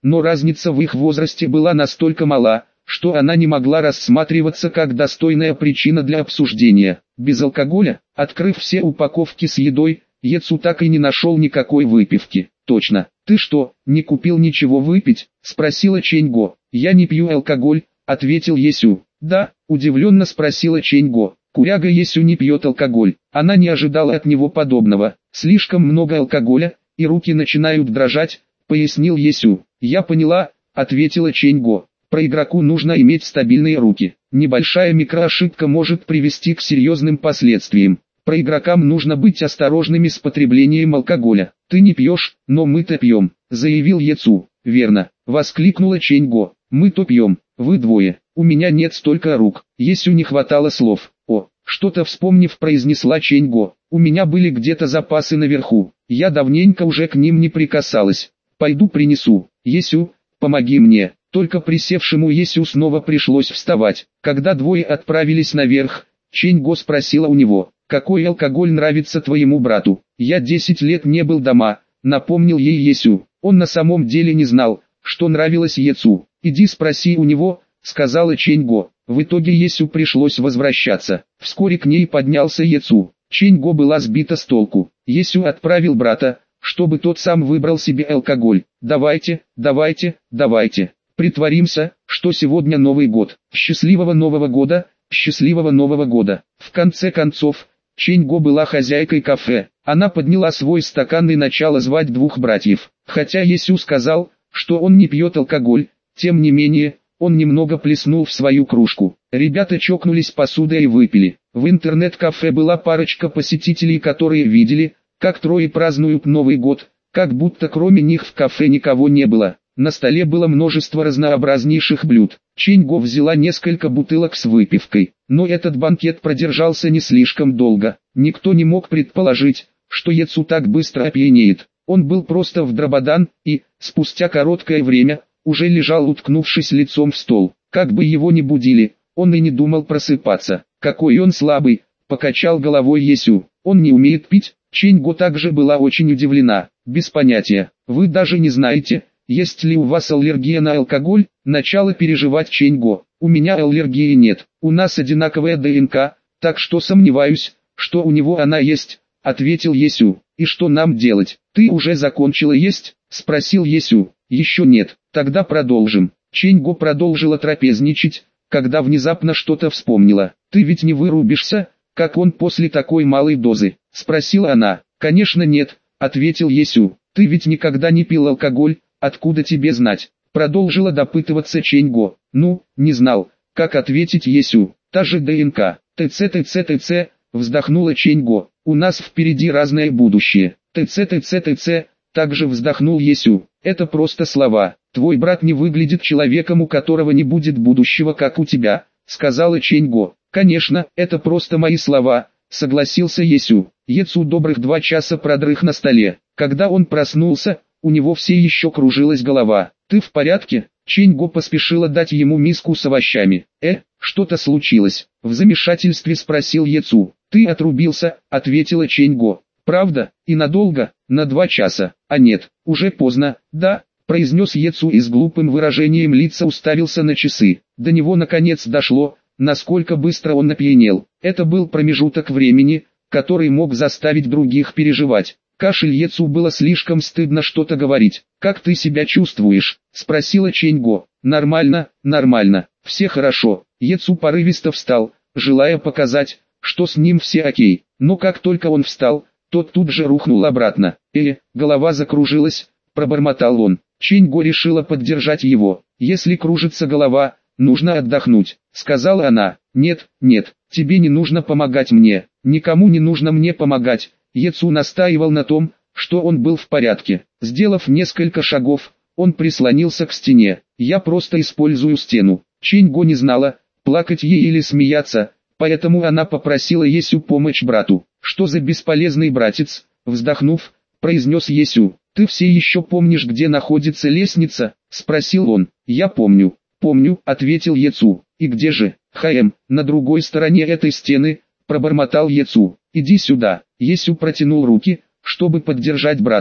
но разница в их возрасте была настолько мала, что она не могла рассматриваться как достойная причина для обсуждения. Без алкоголя, открыв все упаковки с едой, Ецу так и не нашел никакой выпивки. «Точно, ты что, не купил ничего выпить?» – спросила Ченьго. «Я не пью алкоголь», – ответил Есю. «Да?» – удивленно спросила Ченьго. Куряга Есю не пьет алкоголь. Она не ожидала от него подобного. «Слишком много алкоголя, и руки начинают дрожать», – пояснил Есю. «Я поняла», – ответила Ченьго. «Про игроку нужно иметь стабильные руки. Небольшая микроошибка может привести к серьезным последствиям. Про игрокам нужно быть осторожными с потреблением алкоголя. Ты не пьешь, но мы-то пьем», – заявил Ецу. «Верно», – воскликнула Ченьго. «Мы-то пьем, вы двое. У меня нет столько рук». Есю не хватало слов. «О, что-то вспомнив, произнесла Ченьго. У меня были где-то запасы наверху. Я давненько уже к ним не прикасалась. Пойду принесу. Есю, помоги мне». Только присевшему Есю снова пришлось вставать. Когда двое отправились наверх, Ченьго спросила у него: «Какой алкоголь нравится твоему брату?» «Я десять лет не был дома», — напомнил ей Есю. Он на самом деле не знал, что нравилось Ецу. «Иди спроси у него», — сказала Ченьго. В итоге Есю пришлось возвращаться. Вскоре к ней поднялся Ецу. Ченьго была сбита с толку. Есю отправил брата, чтобы тот сам выбрал себе алкоголь. «Давайте, давайте, давайте. Притворимся, что сегодня Новый год. Счастливого Нового года, счастливого Нового года». В конце концов, Ченьго была хозяйкой кафе. Она подняла свой стакан и начала звать двух братьев. Хотя Есю сказал, что он не пьет алкоголь, тем не менее, он немного плеснул в свою кружку. Ребята чокнулись посудой и выпили. В интернет-кафе была парочка посетителей, которые видели, как трое празднуют Новый год, как будто кроме них в кафе никого не было. На столе было множество разнообразнейших блюд. Ченьго взяла несколько бутылок с выпивкой, но этот банкет продержался не слишком долго. Никто не мог предположить, что Ецу так быстро опьянеет. Он был просто в драбадан и, спустя короткое время, уже лежал, уткнувшись лицом в стол. Как бы его ни будили, он и не думал просыпаться. «Какой он слабый», — покачал головой Есю. «Он не умеет пить?» Ченьго также была очень удивлена. «Без понятия. Вы даже не знаете, есть ли у вас аллергия на алкоголь?» Начало переживать Ченьго. «У меня аллергии нет. У нас одинаковая ДНК, так что сомневаюсь, что у него она есть», — ответил Есю. «И что нам делать?» «Ты уже закончила есть?» — спросил Есю. «Еще нет. Тогда продолжим». Ченьго продолжила трапезничать, когда внезапно что-то вспомнила. «Ты ведь не вырубишься, как он после такой малой дозы?» — спросила она. «Конечно нет», — ответил Есю. «Ты ведь никогда не пил алкоголь, откуда тебе знать?» Продолжила допытываться Ченьго. «Ну, не знал, как ответить Есю. Та же ДНК. ТЦ ТЦ ТЦ», вздохнула Ченьго. «У нас впереди разное будущее». ТЦ ТЦ ТЦ, также вздохнул Есю. «Это просто слова. Твой брат не выглядит человеком, у которого не будет будущего, как у тебя», сказала Ченьго. «Конечно, это просто мои слова», согласился Есю. Ецу добрых два часа продрых на столе. Когда он проснулся, у него все еще кружилась голова. «Ты в порядке?» Ченьго поспешила дать ему миску с овощами. «Э, что-то случилось?» В замешательстве спросил Ецу. «Ты отрубился», ответила Ченьго. «Правда? И надолго?» «На два часа. А нет, уже поздно». «Да», произнес Ецу и с глупым выражением лица уставился на часы. До него наконец дошло, насколько быстро он опьянел. Это был промежуток времени, который мог заставить других переживать. Кашель Ецу было слишком стыдно что-то говорить. «Как ты себя чувствуешь?» – спросила Ченьго. «Нормально, нормально, все хорошо». Ецу порывисто встал, желая показать, что с ним все окей. Но как только он встал, тот тут же рухнул обратно. «Э, голова закружилась», – пробормотал он. Ченьго решила поддержать его. «Если кружится голова, нужно отдохнуть», – сказала она. «Нет, нет, тебе не нужно помогать мне, никому не нужно мне помогать». Ецу настаивал на том, что он был в порядке. Сделав несколько шагов, он прислонился к стене. «Я просто использую стену». Ченьго не знала, плакать ей или смеяться, поэтому она попросила Есю помочь брату. «Что за бесполезный братец?» – вздохнув, произнес Есю. «Ты все еще помнишь, где находится лестница?» – спросил он. «Я помню, помню», – ответил Ецу. «И где же?» «Хм, на другой стороне этой стены», – пробормотал Ецу. «Иди сюда». Есю протянул руки, чтобы поддержать брата.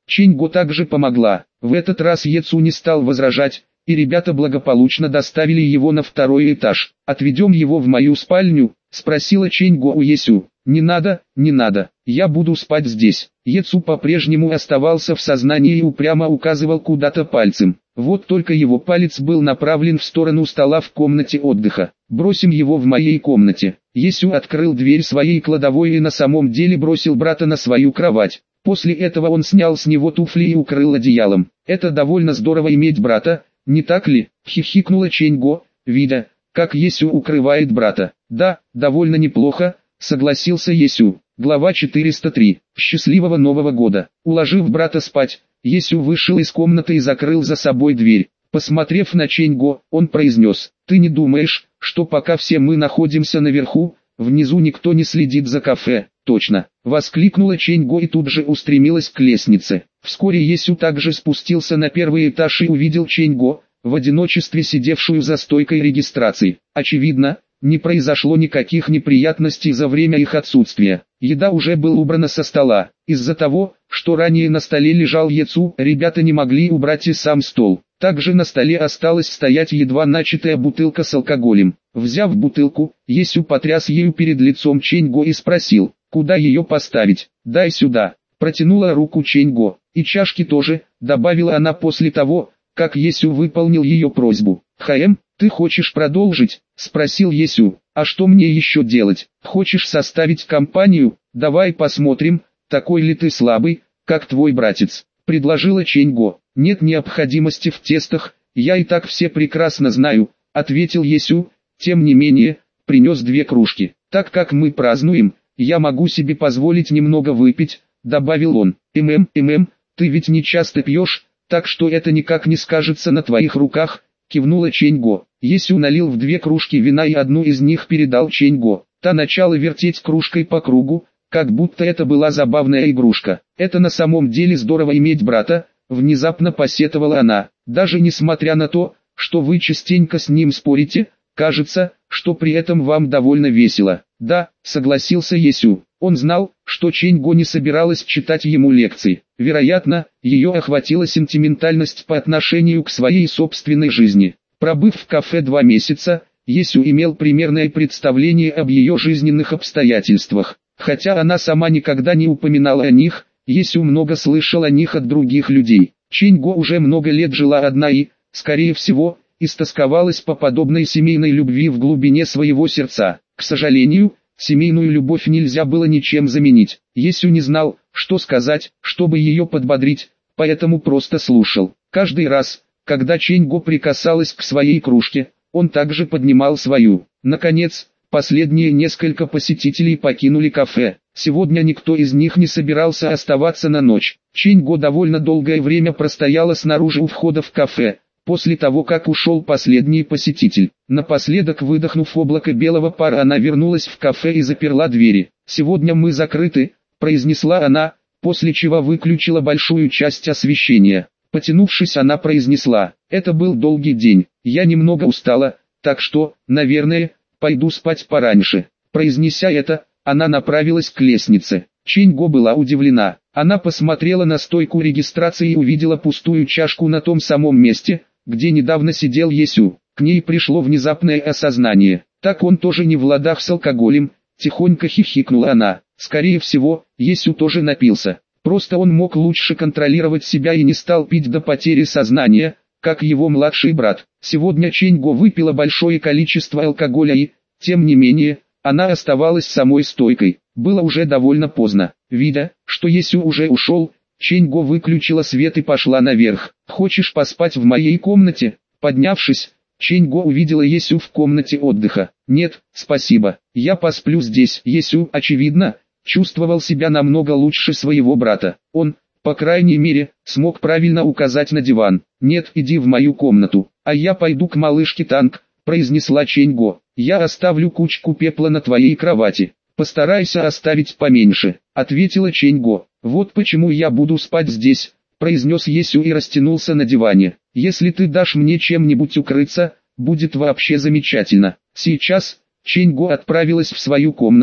Чэньго также помогла. В этот раз Ецу не стал возражать, и ребята благополучно доставили его на второй этаж. «Отведем его в мою спальню?» – спросила Чэньго у Есю. «Не надо, не надо, я буду спать здесь». Ецу по-прежнему оставался в сознании и упрямо указывал куда-то пальцем. Вот только его палец был направлен в сторону стола в комнате отдыха. «Бросим его в моей комнате». Есю открыл дверь своей кладовой и на самом деле бросил брата на свою кровать. После этого он снял с него туфли и укрыл одеялом. «Это довольно здорово иметь брата, не так ли?» — хихикнула Чэньго, видя, как Есю укрывает брата. «Да, довольно неплохо», — согласился Есю. Глава четыреста три. Счастливого Нового года. Уложив брата спать, Есю вышел из комнаты и закрыл за собой дверь. Посмотрев на Чэньго, он произнес: «Ты не думаешь, что пока все мы находимся наверху, внизу никто не следит за кафе?» «Точно!» — воскликнула Чэньго и тут же устремилась к лестнице. Вскоре Есю также спустился на первый этаж и увидел Чэньго, в одиночестве сидевшую за стойкой регистрации. Очевидно, не произошло никаких неприятностей за время их отсутствия. Еда уже была убрана со стола. Из-за того, что ранее на столе лежал Ецу, ребята не могли убрать и сам стол. Также на столе осталась стоять едва начатая бутылка с алкоголем. Взяв бутылку, Есю потряс ею перед лицом Чэньго и спросил: «Куда ее поставить?» «Дай сюда», — протянула руку Чэньго. «И чашки тоже», — добавила она после того, как Есю выполнил ее просьбу. «Хаэм, ты хочешь продолжить?» — спросил Есю. «А что мне еще делать? Хочешь составить компанию? Давай посмотрим, такой ли ты слабый, как твой братец», — предложила Чэньго. «Нет необходимости в тестах, я и так все прекрасно знаю», — ответил Есю. «Тем не менее, принес две кружки. Так как мы празднуем, я могу себе позволить немного выпить», — добавил он. «Мм, мм, ты ведь не часто пьешь, так что это никак не скажется на твоих руках», — кивнула Чэньго. Есю налил в две кружки вина и одну из них передал Чэньго. Та начала вертеть кружкой по кругу, как будто это была забавная игрушка. «Это на самом деле здорово иметь брата», — внезапно посетовала она. «Даже несмотря на то, что вы частенько с ним спорите, кажется, что при этом вам довольно весело». «Да», — согласился Есю. Он знал, что Чэньго не собиралась читать ему лекции. Вероятно, ее охватила сентиментальность по отношению к своей собственной жизни. Пробыв в кафе два месяца, Есю имел примерное представление об ее жизненных обстоятельствах. Хотя она сама никогда не упоминала о них, Есю много слышал о них от других людей. Чэньго уже много лет жила одна и, скорее всего, истосковалась по подобной семейной любви в глубине своего сердца. К сожалению, семейную любовь нельзя было ничем заменить. Есю не знал, что сказать, чтобы ее подбодрить, поэтому просто слушал. Каждый раз, когда Чэньго прикасалась к своей кружке, он также поднимал свою. Наконец, последние несколько посетителей покинули кафе. Сегодня никто из них не собирался оставаться на ночь. Чэньго довольно долгое время простояла снаружи у входа в кафе, после того как ушел последний посетитель. Напоследок, выдохнув облако белого пара, она вернулась в кафе и заперла двери. «Сегодня мы закрыты», — произнесла она, после чего выключила большую часть освещения. Потянувшись, она произнесла: «Это был долгий день, я немного устала, так что, наверное, пойду спать пораньше». Произнеся это, она направилась к лестнице. Чэньго была удивлена. Она посмотрела на стойку регистрации и увидела пустую чашку на том самом месте, где недавно сидел Есю. К ней пришло внезапное осознание. Так он тоже не в ладах с алкоголем, тихонько хихикнула она. Скорее всего, Есю тоже напился. Просто он мог лучше контролировать себя и не стал пить до потери сознания, как его младший брат. Сегодня Чэньго выпила большое количество алкоголя и, тем не менее, она оставалась самой стойкой. Было уже довольно поздно. Видя, что Есю уже ушел, Чэньго выключила свет и пошла наверх. «Хочешь поспать в моей комнате?» Поднявшись, Чэньго увидела Есю в комнате отдыха. «Нет, спасибо, я посплю здесь». Есю, очевидно, чувствовал себя намного лучше своего брата. Он, по крайней мере, смог правильно указать на диван. «Нет, иди в мою комнату, а я пойду к малышке Танг», произнесла Чэньго. «Я оставлю кучку пепла на твоей кровати. Постарайся оставить поменьше», ответила Чэньго. «Вот почему я буду спать здесь», произнес Есю и растянулся на диване. «Если ты дашь мне чем-нибудь укрыться, будет вообще замечательно». Сейчас Чэньго отправилась в свою комнату,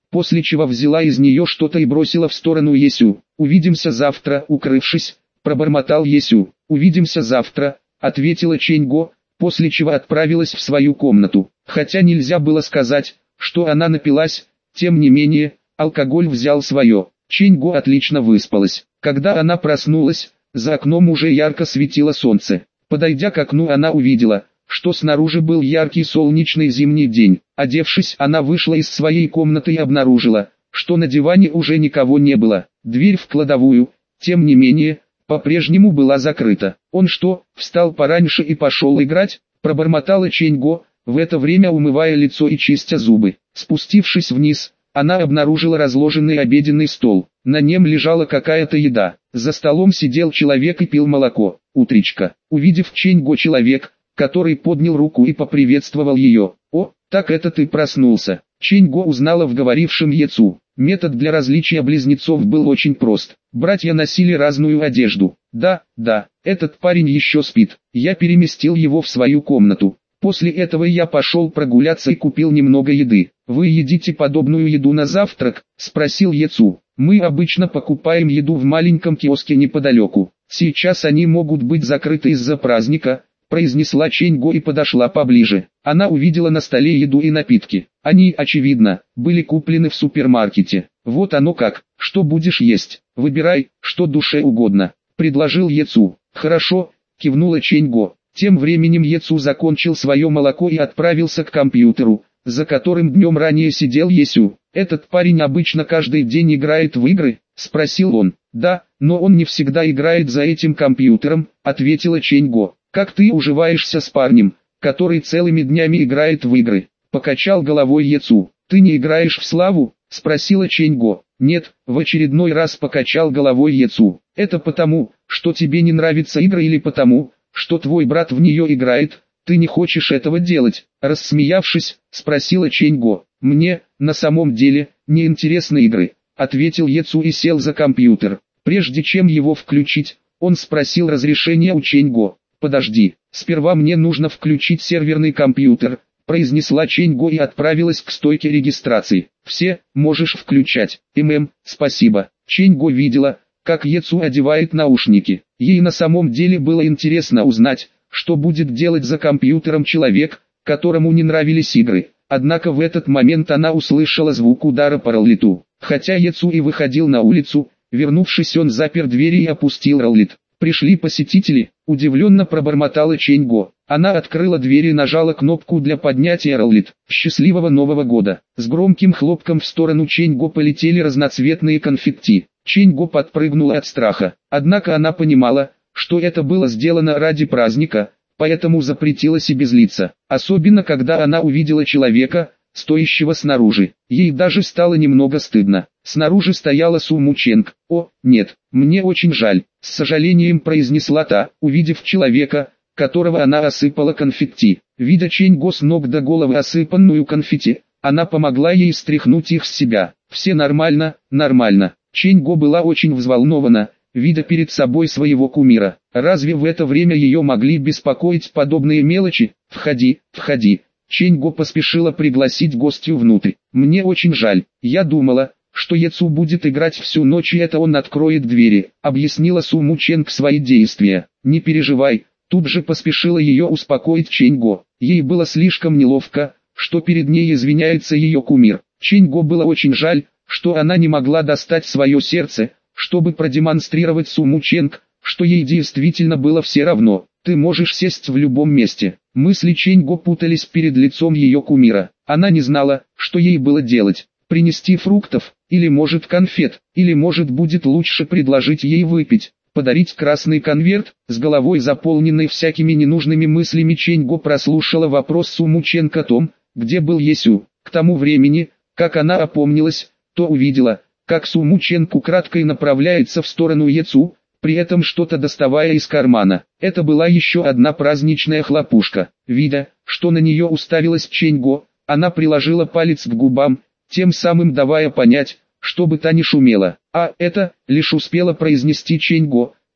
после чего взяла из нее что-то и бросила в сторону Есю. «Увидимся завтра», укрывшись, пробормотал Есю. «Увидимся завтра», ответила Чэньго, после чего отправилась в свою комнату. Хотя нельзя было сказать, что она напилась, тем не менее, алкоголь взял свое. Чэньго отлично выспалась. Когда она проснулась, за окном уже ярко светило солнце. Подойдя к окну, она увидела, что снаружи был яркий солнечный зимний день. Одевшись, она вышла из своей комнаты и обнаружила, что на диване уже никого не было. Дверь в кладовую, тем не менее, по-прежнему была закрыта. «Он что, встал пораньше и пошел играть?» – пробормотала Чэньго, в это время умывая лицо и чистя зубы. Спустившись вниз, она обнаружила разложенный обеденный стол. На нем лежала какая-то еда. За столом сидел человек и пил молоко. Утречка. Увидев Чэньго человек, который поднял руку и поприветствовал ее. «О, так это ты проснулся». Чэньго узнала в говорившем Ецу. Метод для различия близнецов был очень прост. Братья носили разную одежду. «Да, да, этот парень еще спит. Я переместил его в свою комнату. После этого я пошел прогуляться и купил немного еды». «Вы едите подобную еду на завтрак?» – спросил Ецу. «Мы обычно покупаем еду в маленьком киоске неподалеку. Сейчас они могут быть закрыты из-за праздника», – произнесла Чэньго и подошла поближе. Она увидела на столе еду и напитки. Они, очевидно, были куплены в супермаркете. «Вот оно как, что будешь есть? Выбирай, что душе угодно», – предложил Ецу. «Хорошо», – кивнула Чэньго. Тем временем Ецу закончил свое молоко и отправился к компьютеру, за которым днем ранее сидел Есю. «Этот парень обычно каждый день играет в игры?» – спросил он. «Да, но он не всегда играет за этим компьютером», – ответила Чэньго. «Как ты уживаешься с парнем, который целыми днями играет в игры?» – покачал головой Ецу. «Ты не играешь в славу?» – спросила Чэньго. «Нет», – в очередной раз покачал головой Ецу. «Это потому, что тебе не нравятся игры или потому, что твой брат в нее играет? Ты не хочешь этого делать?» Рассмеявшись, спросила Чэньго. «Мне, на самом деле, не интересны игры», – ответил Ецу и сел за компьютер. Прежде чем его включить, он спросил разрешения у Чэньго. «Подожди, сперва мне нужно включить серверный компьютер», – произнесла Чэньго и отправилась к стойке регистрации. «Все, можешь включать». «ММ, спасибо». Чэньго видела, как Ецу одевает наушники. Ей на самом деле было интересно узнать, что будет делать за компьютером человек, которому не нравились игры. Однако в этот момент она услышала звук удара по роллиту. Хотя Ецу и выходил на улицу, вернувшись, он запер двери и опустил роллит. «Пришли посетители», – удивленно пробормотала Чэньго. Она открыла дверь и нажала кнопку для поднятия роллит. «Счастливого Нового года!» С громким хлопком в сторону Чэньго полетели разноцветные конфетти. Чэньго подпрыгнула от страха. Однако она понимала, что это было сделано ради праздника, поэтому запретила себе злиться. Особенно когда она увидела человека, стоящего снаружи. Ей даже стало немного стыдно. Снаружи стояла Су Мученг. «О, нет, мне очень жаль», — с сожалением произнесла та, увидев человека, которого она осыпала конфетти. Видя Чэньго с ног до головы осыпанную конфетти, она помогла ей стряхнуть их с себя. «Все нормально, нормально». Чэньго была очень взволнована, видя перед собой своего кумира. Разве в это время ее могли беспокоить подобные мелочи? «Входи, входи». Чэньго поспешила пригласить гостью внутрь. «Мне очень жаль, я думала, что Ецу будет играть всю ночь и это он откроет двери», — объяснила Су Мученг свои действия. «Не переживай», — тут же поспешила ее успокоить Чэньго. Ей было слишком неловко, что перед ней извиняется ее кумир. Чэньго было очень жаль, что она не могла достать свое сердце, чтобы продемонстрировать Су Мученг, что ей действительно было все равно. «Ты можешь сесть в любом месте». Мысли Чэньго путались перед лицом ее кумира. Она не знала, что ей было делать. Принести фруктов, или может конфет, или может будет лучше предложить ей выпить, подарить красный конверт. С головой заполненной всякими ненужными мыслями Чэньго прослушала вопрос Су Мученг о том, где был Есю. К тому времени, как она опомнилась, то увидела, как Су Мученг украдкой направляется в сторону Ецу, при этом что-то доставая из кармана. Это была еще одна праздничная хлопушка. Видя, что на нее уставилась Чэньго, она приложила палец к губам, тем самым давая понять, чтобы та не шумела. «А это», — лишь успела произнести Чэньго,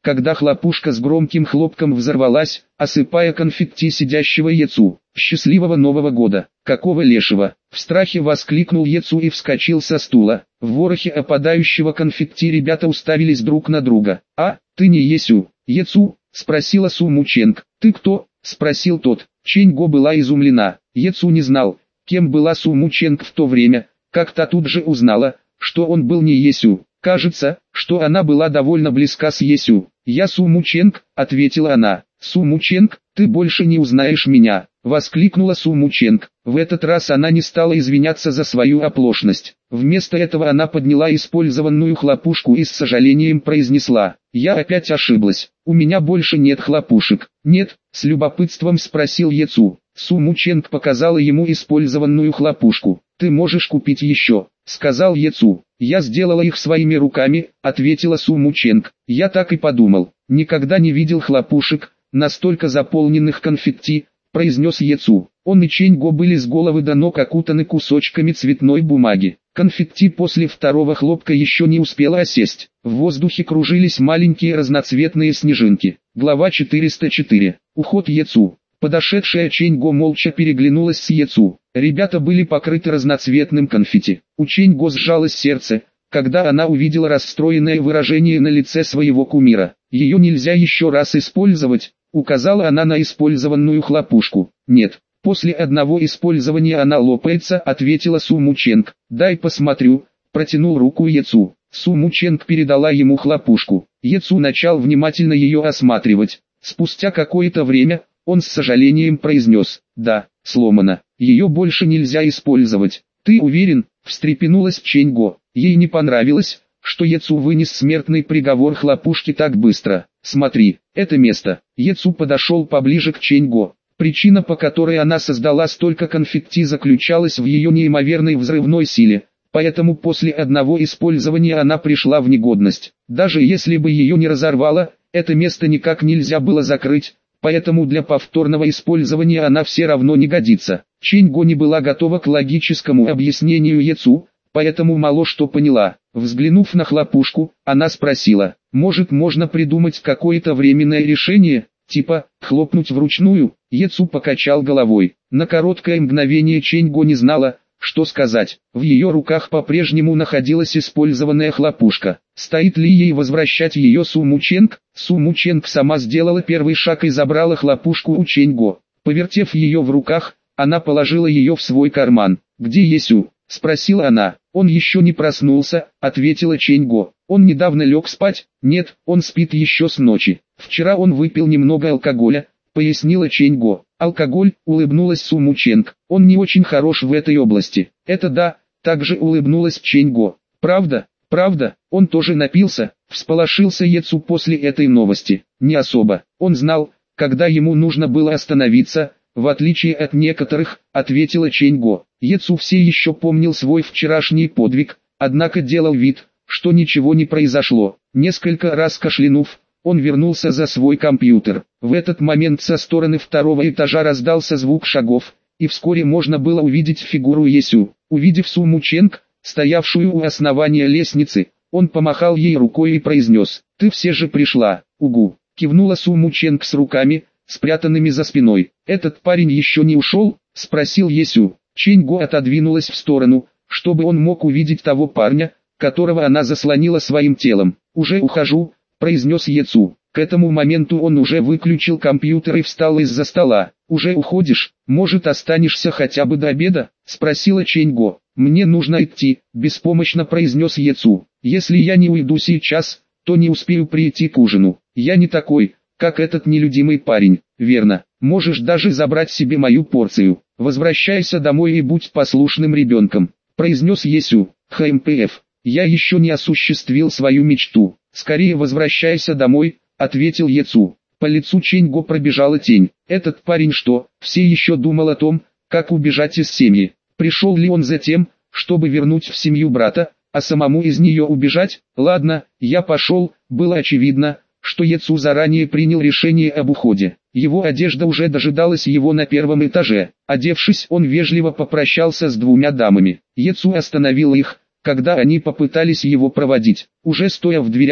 когда хлопушка с громким хлопком взорвалась, осыпая конфетти сидящего Яцу. «Счастливого Нового года! Какого лешего!» В страхе воскликнул Яцу и вскочил со стула. В ворохе опадающего конфетти ребята уставились друг на друга. «А, ты не Есю?» «Яцу?» — спросила Су Мученг. «Ты кто?» — спросил тот. Чэнь-го была изумлена. Яцу не знал, кем была Су Мученг в то время, как-то тут же узнала, что он был не Есю. Кажется, что она была довольно близка с Есю. «Я Су Мученг», — ответила она. «Су Мученг, ты больше не узнаешь меня», — воскликнула Су Мученг. В этот раз она не стала извиняться за свою оплошность. Вместо этого она подняла использованную хлопушку и с сожалением произнесла: «Я опять ошиблась, у меня больше нет хлопушек». «Нет?» — с любопытством спросил Яцу. Су Мученг показала ему использованную хлопушку. «Ты можешь купить еще», — сказал Яцу. «Я сделала их своими руками», — ответила Су Мученг. «Я так и подумал. Никогда не видел хлопушек, настолько заполненных конфетти», — произнес Яцу. Он и Чэнь-го были с головы до ног окутаны кусочками цветной бумаги. Конфетти после второго хлопка еще не успела осесть. В воздухе кружились маленькие разноцветные снежинки. Глава четыреста четыре. Уход Яцу. Подошедшая Чэнь-го молча переглянулась с Яцу. Ребята были покрыты разноцветным конфетти. У Чэнь-го сжалось сердце, когда она увидела расстроенное выражение на лице своего кумира. «Ее нельзя еще раз использовать», — указала она на использованную хлопушку. «Нет, после одного использования она лопается», — ответила Су Мученг. «Дай посмотрю», — протянул руку Яцу. Су Мученг передала ему хлопушку. Яцу начал внимательно ее осматривать. Спустя какое-то время он с сожалением произнес: «Да, сломана, ее больше нельзя использовать». «Ты уверен?» — встрепенулась Чэнь-го. Ей не понравилось, что Яцу вынес смертный приговор хлопушки так быстро. «Смотри, это место». Яцу подошел поближе к Чэнь-го. Причина, по которой она создала столько конфетти, заключалась в ее неимоверной взрывной силе, поэтому после одного использования она пришла в негодность. Даже если бы ее не разорвало, это место никак нельзя было закрыть, поэтому для повторного использования она все равно не годится. Чэнь-го не была готова к логическому объяснению Яцу, поэтому мало что поняла. Взглянув на хлопушку, она спросила: «Может, можно придумать какое-то временное решение, типа хлопнуть вручную?» Яцу покачал головой. На короткое мгновение Чэнь-го не знала, что сказать. В ее руках по-прежнему находилась использованная хлопушка. Стоит ли ей возвращать ее Су Мученг? Су Мученг сама сделала первый шаг и забрала хлопушку у Чэнь-го. Повертев ее в руках, она положила ее в свой карман. «Где Есю?» — спросила она. «Он еще не проснулся», — ответила Чэнь-го. «Он недавно лег спать?» «Нет, он спит еще с ночи. Вчера он выпил немного алкоголя», — пояснила Чэнь-го. «Алкоголь», — улыбнулась Су Мученг. «Он не очень хорош в этой области». «Это да», — также улыбнулась Чэнь-го. «Правда? Правда, он тоже напился?» — всполошился Яцу после этой новости. «Не особо. Он знал, когда ему нужно было остановиться, в отличие от некоторых», — ответила Чэнь-го. Яцу все еще помнил свой вчерашний подвиг, однако делал вид, что ничего не произошло. Несколько раз кашлянув, он вернулся за свой компьютер. В этот момент со стороны второго этажа раздался звук шагов, и вскоре можно было увидеть фигуру Есю. Увидев Су Мученг, стоявшую у основания лестницы, он помахал ей рукой и произнес: «Ты все же пришла, угу». Кивнула Су Мученг с руками, спрятанными за спиной. «Этот парень еще не ушел?» — спросил Есю. Чэнь-го отодвинулась в сторону, чтобы он мог увидеть того парня, которого она заслонила своим телом. «Уже ухожу», — произнес Яцу. К этому моменту он уже выключил компьютер и встал из-за стола. «Уже уходишь? Может, останешься хотя бы до обеда?» — спросила Чэнь-го. «Мне нужно идти», — беспомощно произнес Яцу. «Если я не уйду сейчас, то не успею прийти к ужину. Я не такой, как этот нелюдимый парень». «Верно. Можешь даже забрать себе мою порцию. Возвращайся домой и будь послушным ребенком», — произнес Есю. «ХМПФ. Я еще не осуществил свою мечту. Скорее возвращайся домой», — ответил Яцу. По лицу Чэнь-го пробежала тень. Этот парень что, все еще думал о том, как убежать из семьи? Пришел ли он за тем, чтобы вернуть в семью брата, а самому из нее убежать? Ладно, я пошел. Было очевидно, что Яцу заранее принял решение об уходе. Его одежда уже дожидалась его на первом этаже. Одевшись, он вежливо попрощался с двумя дамами. Яцу остановил их, когда они попытались его проводить. Уже стоя в дверях,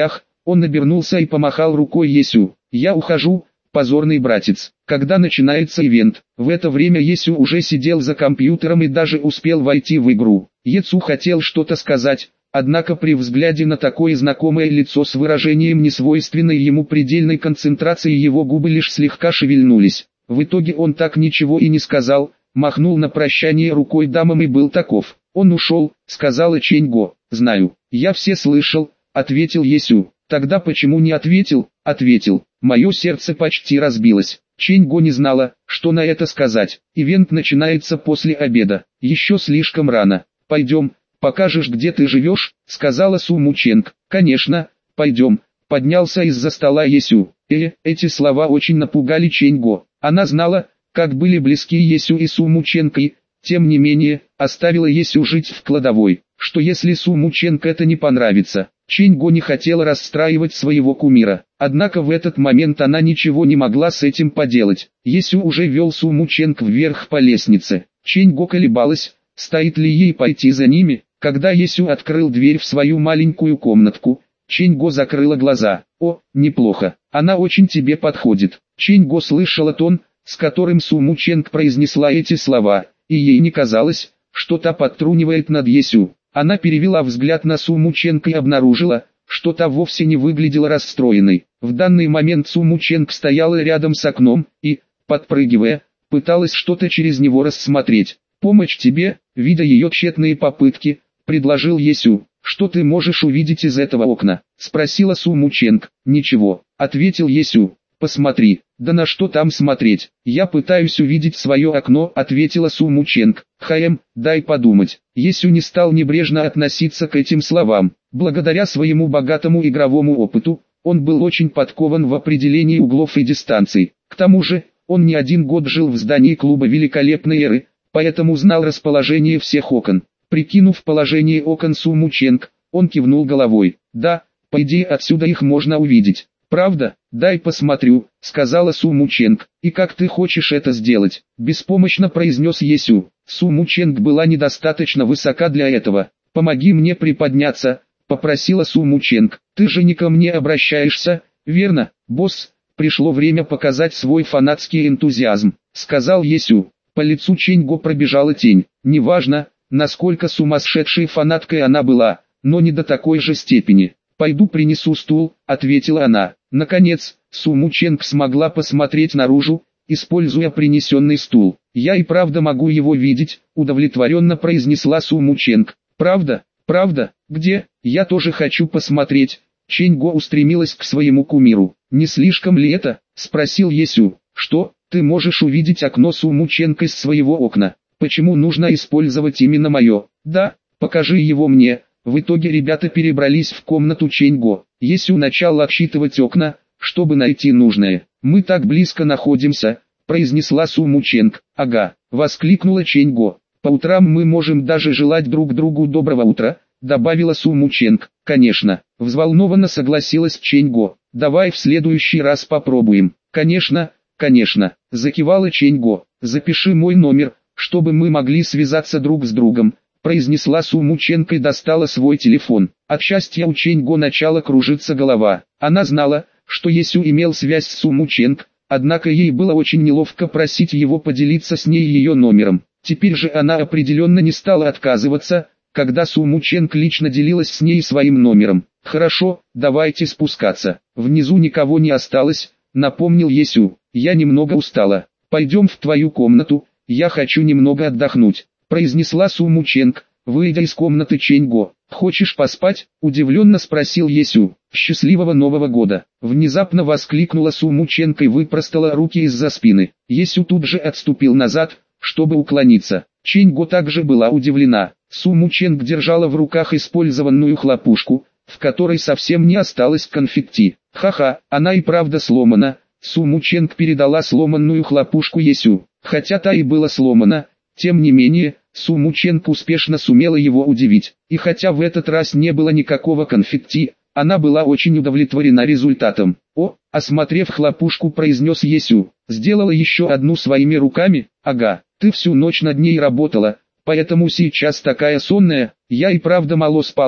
Он обернулся и помахал рукой Есю. «Я ухожу, позорный братец». Когда начинается ивент, в это время Есю уже сидел за компьютером и даже успел войти в игру. Есю хотел что-то сказать, однако при взгляде на такое знакомое лицо с выражением несвойственной ему предельной концентрации его губы лишь слегка шевельнулись. В итоге он так ничего и не сказал, махнул на прощание рукой дамам и был таков. «Он ушел», — сказала Чэньго. «Знаю, я все слышал», — ответил Есю. «Тогда почему не ответил?» «Ответил. Мое сердце почти разбилось». Чэньго не знала, что на это сказать. «Ивент начинается после обеда. Еще слишком рано. Пойдем, покажешь, где ты живешь», — сказала Су Мученг. «Конечно, пойдем», — поднялся из-за стола Есю. Э, эти слова очень напугали Чэньго. Она знала, как были близки Есю и Су Мученг и, тем не менее, оставила Есю жить в кладовой. Что если Су Мученг это не понравится? Чэньго не хотела расстраивать своего кумира. Однако в этот момент она ничего не могла с этим поделать. Есю уже вел Су Мученг вверх по лестнице. Чэньго колебалась, стоит ли ей пойти за ними. Когда Есю открыл дверь в свою маленькую комнатку, Чэньго закрыла глаза. «О, неплохо, она очень тебе подходит». Чэньго слышала тон, с которым Су Мученг произнесла эти слова, и ей не казалось, что та подтрунивает над Есю. Она перевела взгляд на Су Мученг и обнаружила, что та вовсе не выглядела расстроенной. В данный момент Су Мученг стояла рядом с окном и, подпрыгивая, пыталась что-то через него рассмотреть. «Помощь тебе», видя ее тщетные попытки, предложил Есю. «Что ты можешь увидеть из этого окна?» — спросила Су Мученг. «Ничего», — ответил Есю. «Посмотри». «Да на что там смотреть? Я пытаюсь увидеть свое окно», — ответила Су Мученг. «Хаэм, дай подумать». Есю не стал небрежно относиться к этим словам. Благодаря своему богатому игровому опыту, он был очень подкован в определении углов и дистанций. К тому же, он не один год жил в здании клуба Великолепной Эры, поэтому знал расположение всех окон. Прикинув положение окон Су Мученг, он кивнул головой. «Да, по идее отсюда их можно увидеть». «Правда? Дай посмотрю», — сказала Су Мученг. «И как ты хочешь это сделать?» — беспомощно произнес Есю. Су Мученг была недостаточно высока для этого. «Помоги мне приподняться», — попросила Су Мученг. «Ты же не ко мне обращаешься, верно, босс?» «Пришло время показать свой фанатский энтузиазм», — сказал Есю. По лицу Чэньго пробежала тень. Неважно, насколько сумасшедшей фанаткой она была, но не до такой же степени. «Пойду принесу стул», — ответила она. Наконец, Су Мученг смогла посмотреть наружу, используя принесенный стул. «Я и правда могу его видеть», — удовлетворенно произнесла Су Мученг. «Правда? Правда? Где? Я тоже хочу посмотреть». Чэньго устремилась к своему кумиру. «Не слишком ли это?» — спросил Есю. «Что? Ты можешь увидеть окно Су Мученг из своего окна. Почему нужно использовать именно мое? Да, покажи его мне». В итоге ребята перебрались в комнату Чэньго. Есю начал отсчитывать окна, чтобы найти нужное. «Мы так близко находимся», — произнесла Су Мученг. «Ага», — воскликнула Чэньго. «По утрам мы можем даже желать друг другу доброго утра», — добавила Су Мученг. «Конечно», — взволнованно согласилась Чэньго. «Давай в следующий раз попробуем». «Конечно, конечно», — закивала Чэньго. «Запиши мой номер, чтобы мы могли связаться друг с другом», — произнесла Су Мученг и достала свой телефон. От счастья у Чэньго начала кружиться голова. Она знала, что Есю имел связь с Су Мученг, однако ей было очень неловко просить его поделиться с ней ее номером. Теперь же она определенно не стала отказываться, когда Су Мученг лично делилась с ней своим номером. «Хорошо, давайте спускаться. Внизу никого не осталось», — напомнил Есю. «Я немного устала. Пойдем в твою комнату, я хочу немного отдохнуть», — произнесла Су Мученг, выйдя из комнаты Чэньго. «Хочешь поспать?» — удивленно спросил Есю. «Счастливого Нового года!» — внезапно воскликнула Су Мученг и выпростала руки из-за спины. Есю тут же отступил назад, чтобы уклониться. Чэньго также была удивлена. Су Мученг держала в руках использованную хлопушку, в которой совсем не осталось конфетти. «Ха-ха, она и правда сломана!» Су Мученг передала сломанную хлопушку Есю. Хотя та и была сломана, тем не менее, Су Мученг успешно сумела его удивить. И хотя в этот раз не было никакого конфетти, она была очень удовлетворена результатом. «О», осмотрев хлопушку, произнес Есю. «Сделала еще одну своими руками? Ага, ты всю ночь над ней работала, поэтому сейчас такая сонная». «Я и правда мало спала»,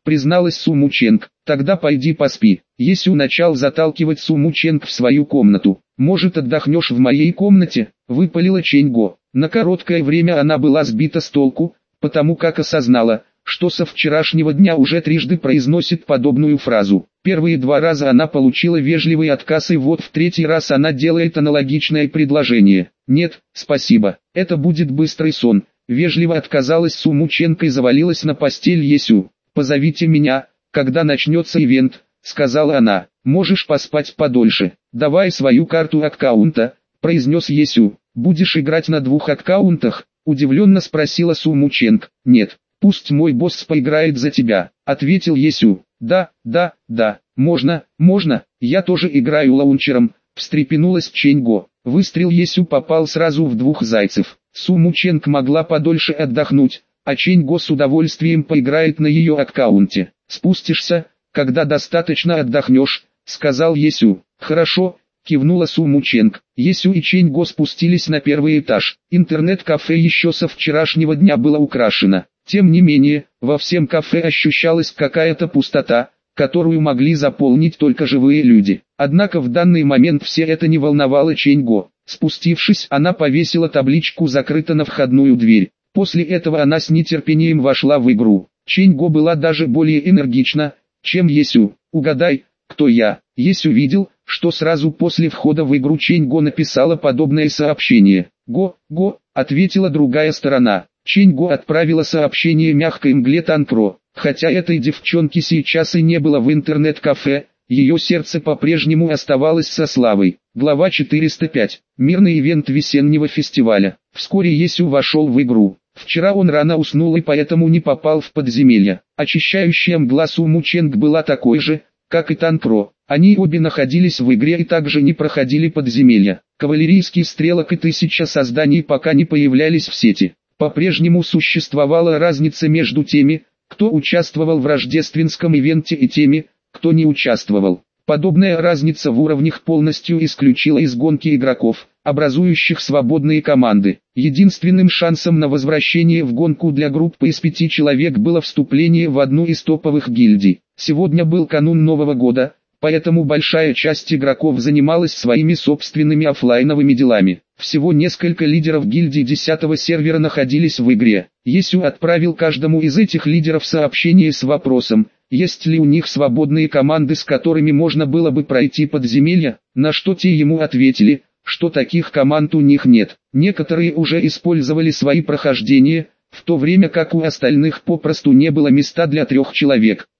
призналась Суму Ченг. Тогда пойди поспи. Есю начал заталкивать Суму Ченг в свою комнату. Может, отдохнешь в моей комнате? Выпалила Ченьго. На короткое время она была сбита с толку, потому как осознала, что со вчерашнего дня уже трижды произносит подобную фразу. Первые два раза она получила вежливый отказ, и вот в третий раз она делает аналогичное предложение. «Нет, спасибо, это будет быстрый сон», — вежливо отказалась Суму Ченг и завалилась на постель Есю. «Позовите меня, когда начнется ивент», — сказала она. «Можешь поспать подольше. Давай свою карту аккаунта», — произнес Есю. «Будешь играть на двух аккаунтах?» — удивленно спросила Суму Ченг. «Нет, пусть мой босс поиграет за тебя», — ответил Есю. «Да, да, да, можно, можно, я тоже играю лаунчером», — встрепенулась Ченьго. Выстрел Есю попал сразу в двух зайцев. Суму Ченг могла подольше отдохнуть, а Ченьго с удовольствием поиграет на ее аккаунте. «Спустишься, когда достаточно отдохнешь», — сказал Есю. «Хорошо», — кивнула Суму Ченг. Есю и Ченьго спустились на первый этаж. Интернет-кафе еще со вчерашнего дня было украшено. Тем не менее, во всем кафе ощущалась какая-то пустота, которую могли заполнить только живые люди. Однако в данный момент все это не волновало Ченьго. Спустившись, она повесила табличку «Закрыто» на входную дверь. После этого она с нетерпением вошла в игру. Ченьго была даже более энергична, чем Есю. «Угадай, кто я?» Есю видел, что сразу после входа в игру Ченьго написала подобное сообщение. «Го, го», — ответила другая сторона. Ченьго отправила сообщение мягкой мгле Танкро. Хотя этой девчонки сейчас и не было в интернет-кафе, ее сердце по-прежнему оставалось со Славой. Глава четыреста пять. Мирный ивент весеннего фестиваля. Вскоре Есю вошел в игру. Вчера он рано уснул и поэтому не попал в подземелье. Очищающая мгла Суму Ченг была такой же, как и Танкро. Они обе находились в игре и также не проходили подземелья. Кавалерийский стрелок и тысяча созданий пока не появлялись в сети. По-прежнему существовала разница между теми, кто участвовал в рождественском ивенте, и теми, кто не участвовал. Подобная разница в уровнях полностью исключила из гонки игроков, образующих свободные команды. Единственным шансом на возвращение в гонку для группы из пяти человек было вступление в одну из топовых гильдий. Сегодня был канун Нового года, поэтому большая часть игроков занималась своими собственными оффлайновыми делами. Всего несколько лидеров гильдии десятого сервера находились в игре. Есю отправил каждому из этих лидеров сообщение с вопросом, есть ли у них свободные команды, с которыми можно было бы пройти подземелья, на что те ему ответили, что таких команд у них нет. Некоторые уже использовали свои прохождения, в то время как у остальных попросту не было места для трех человек.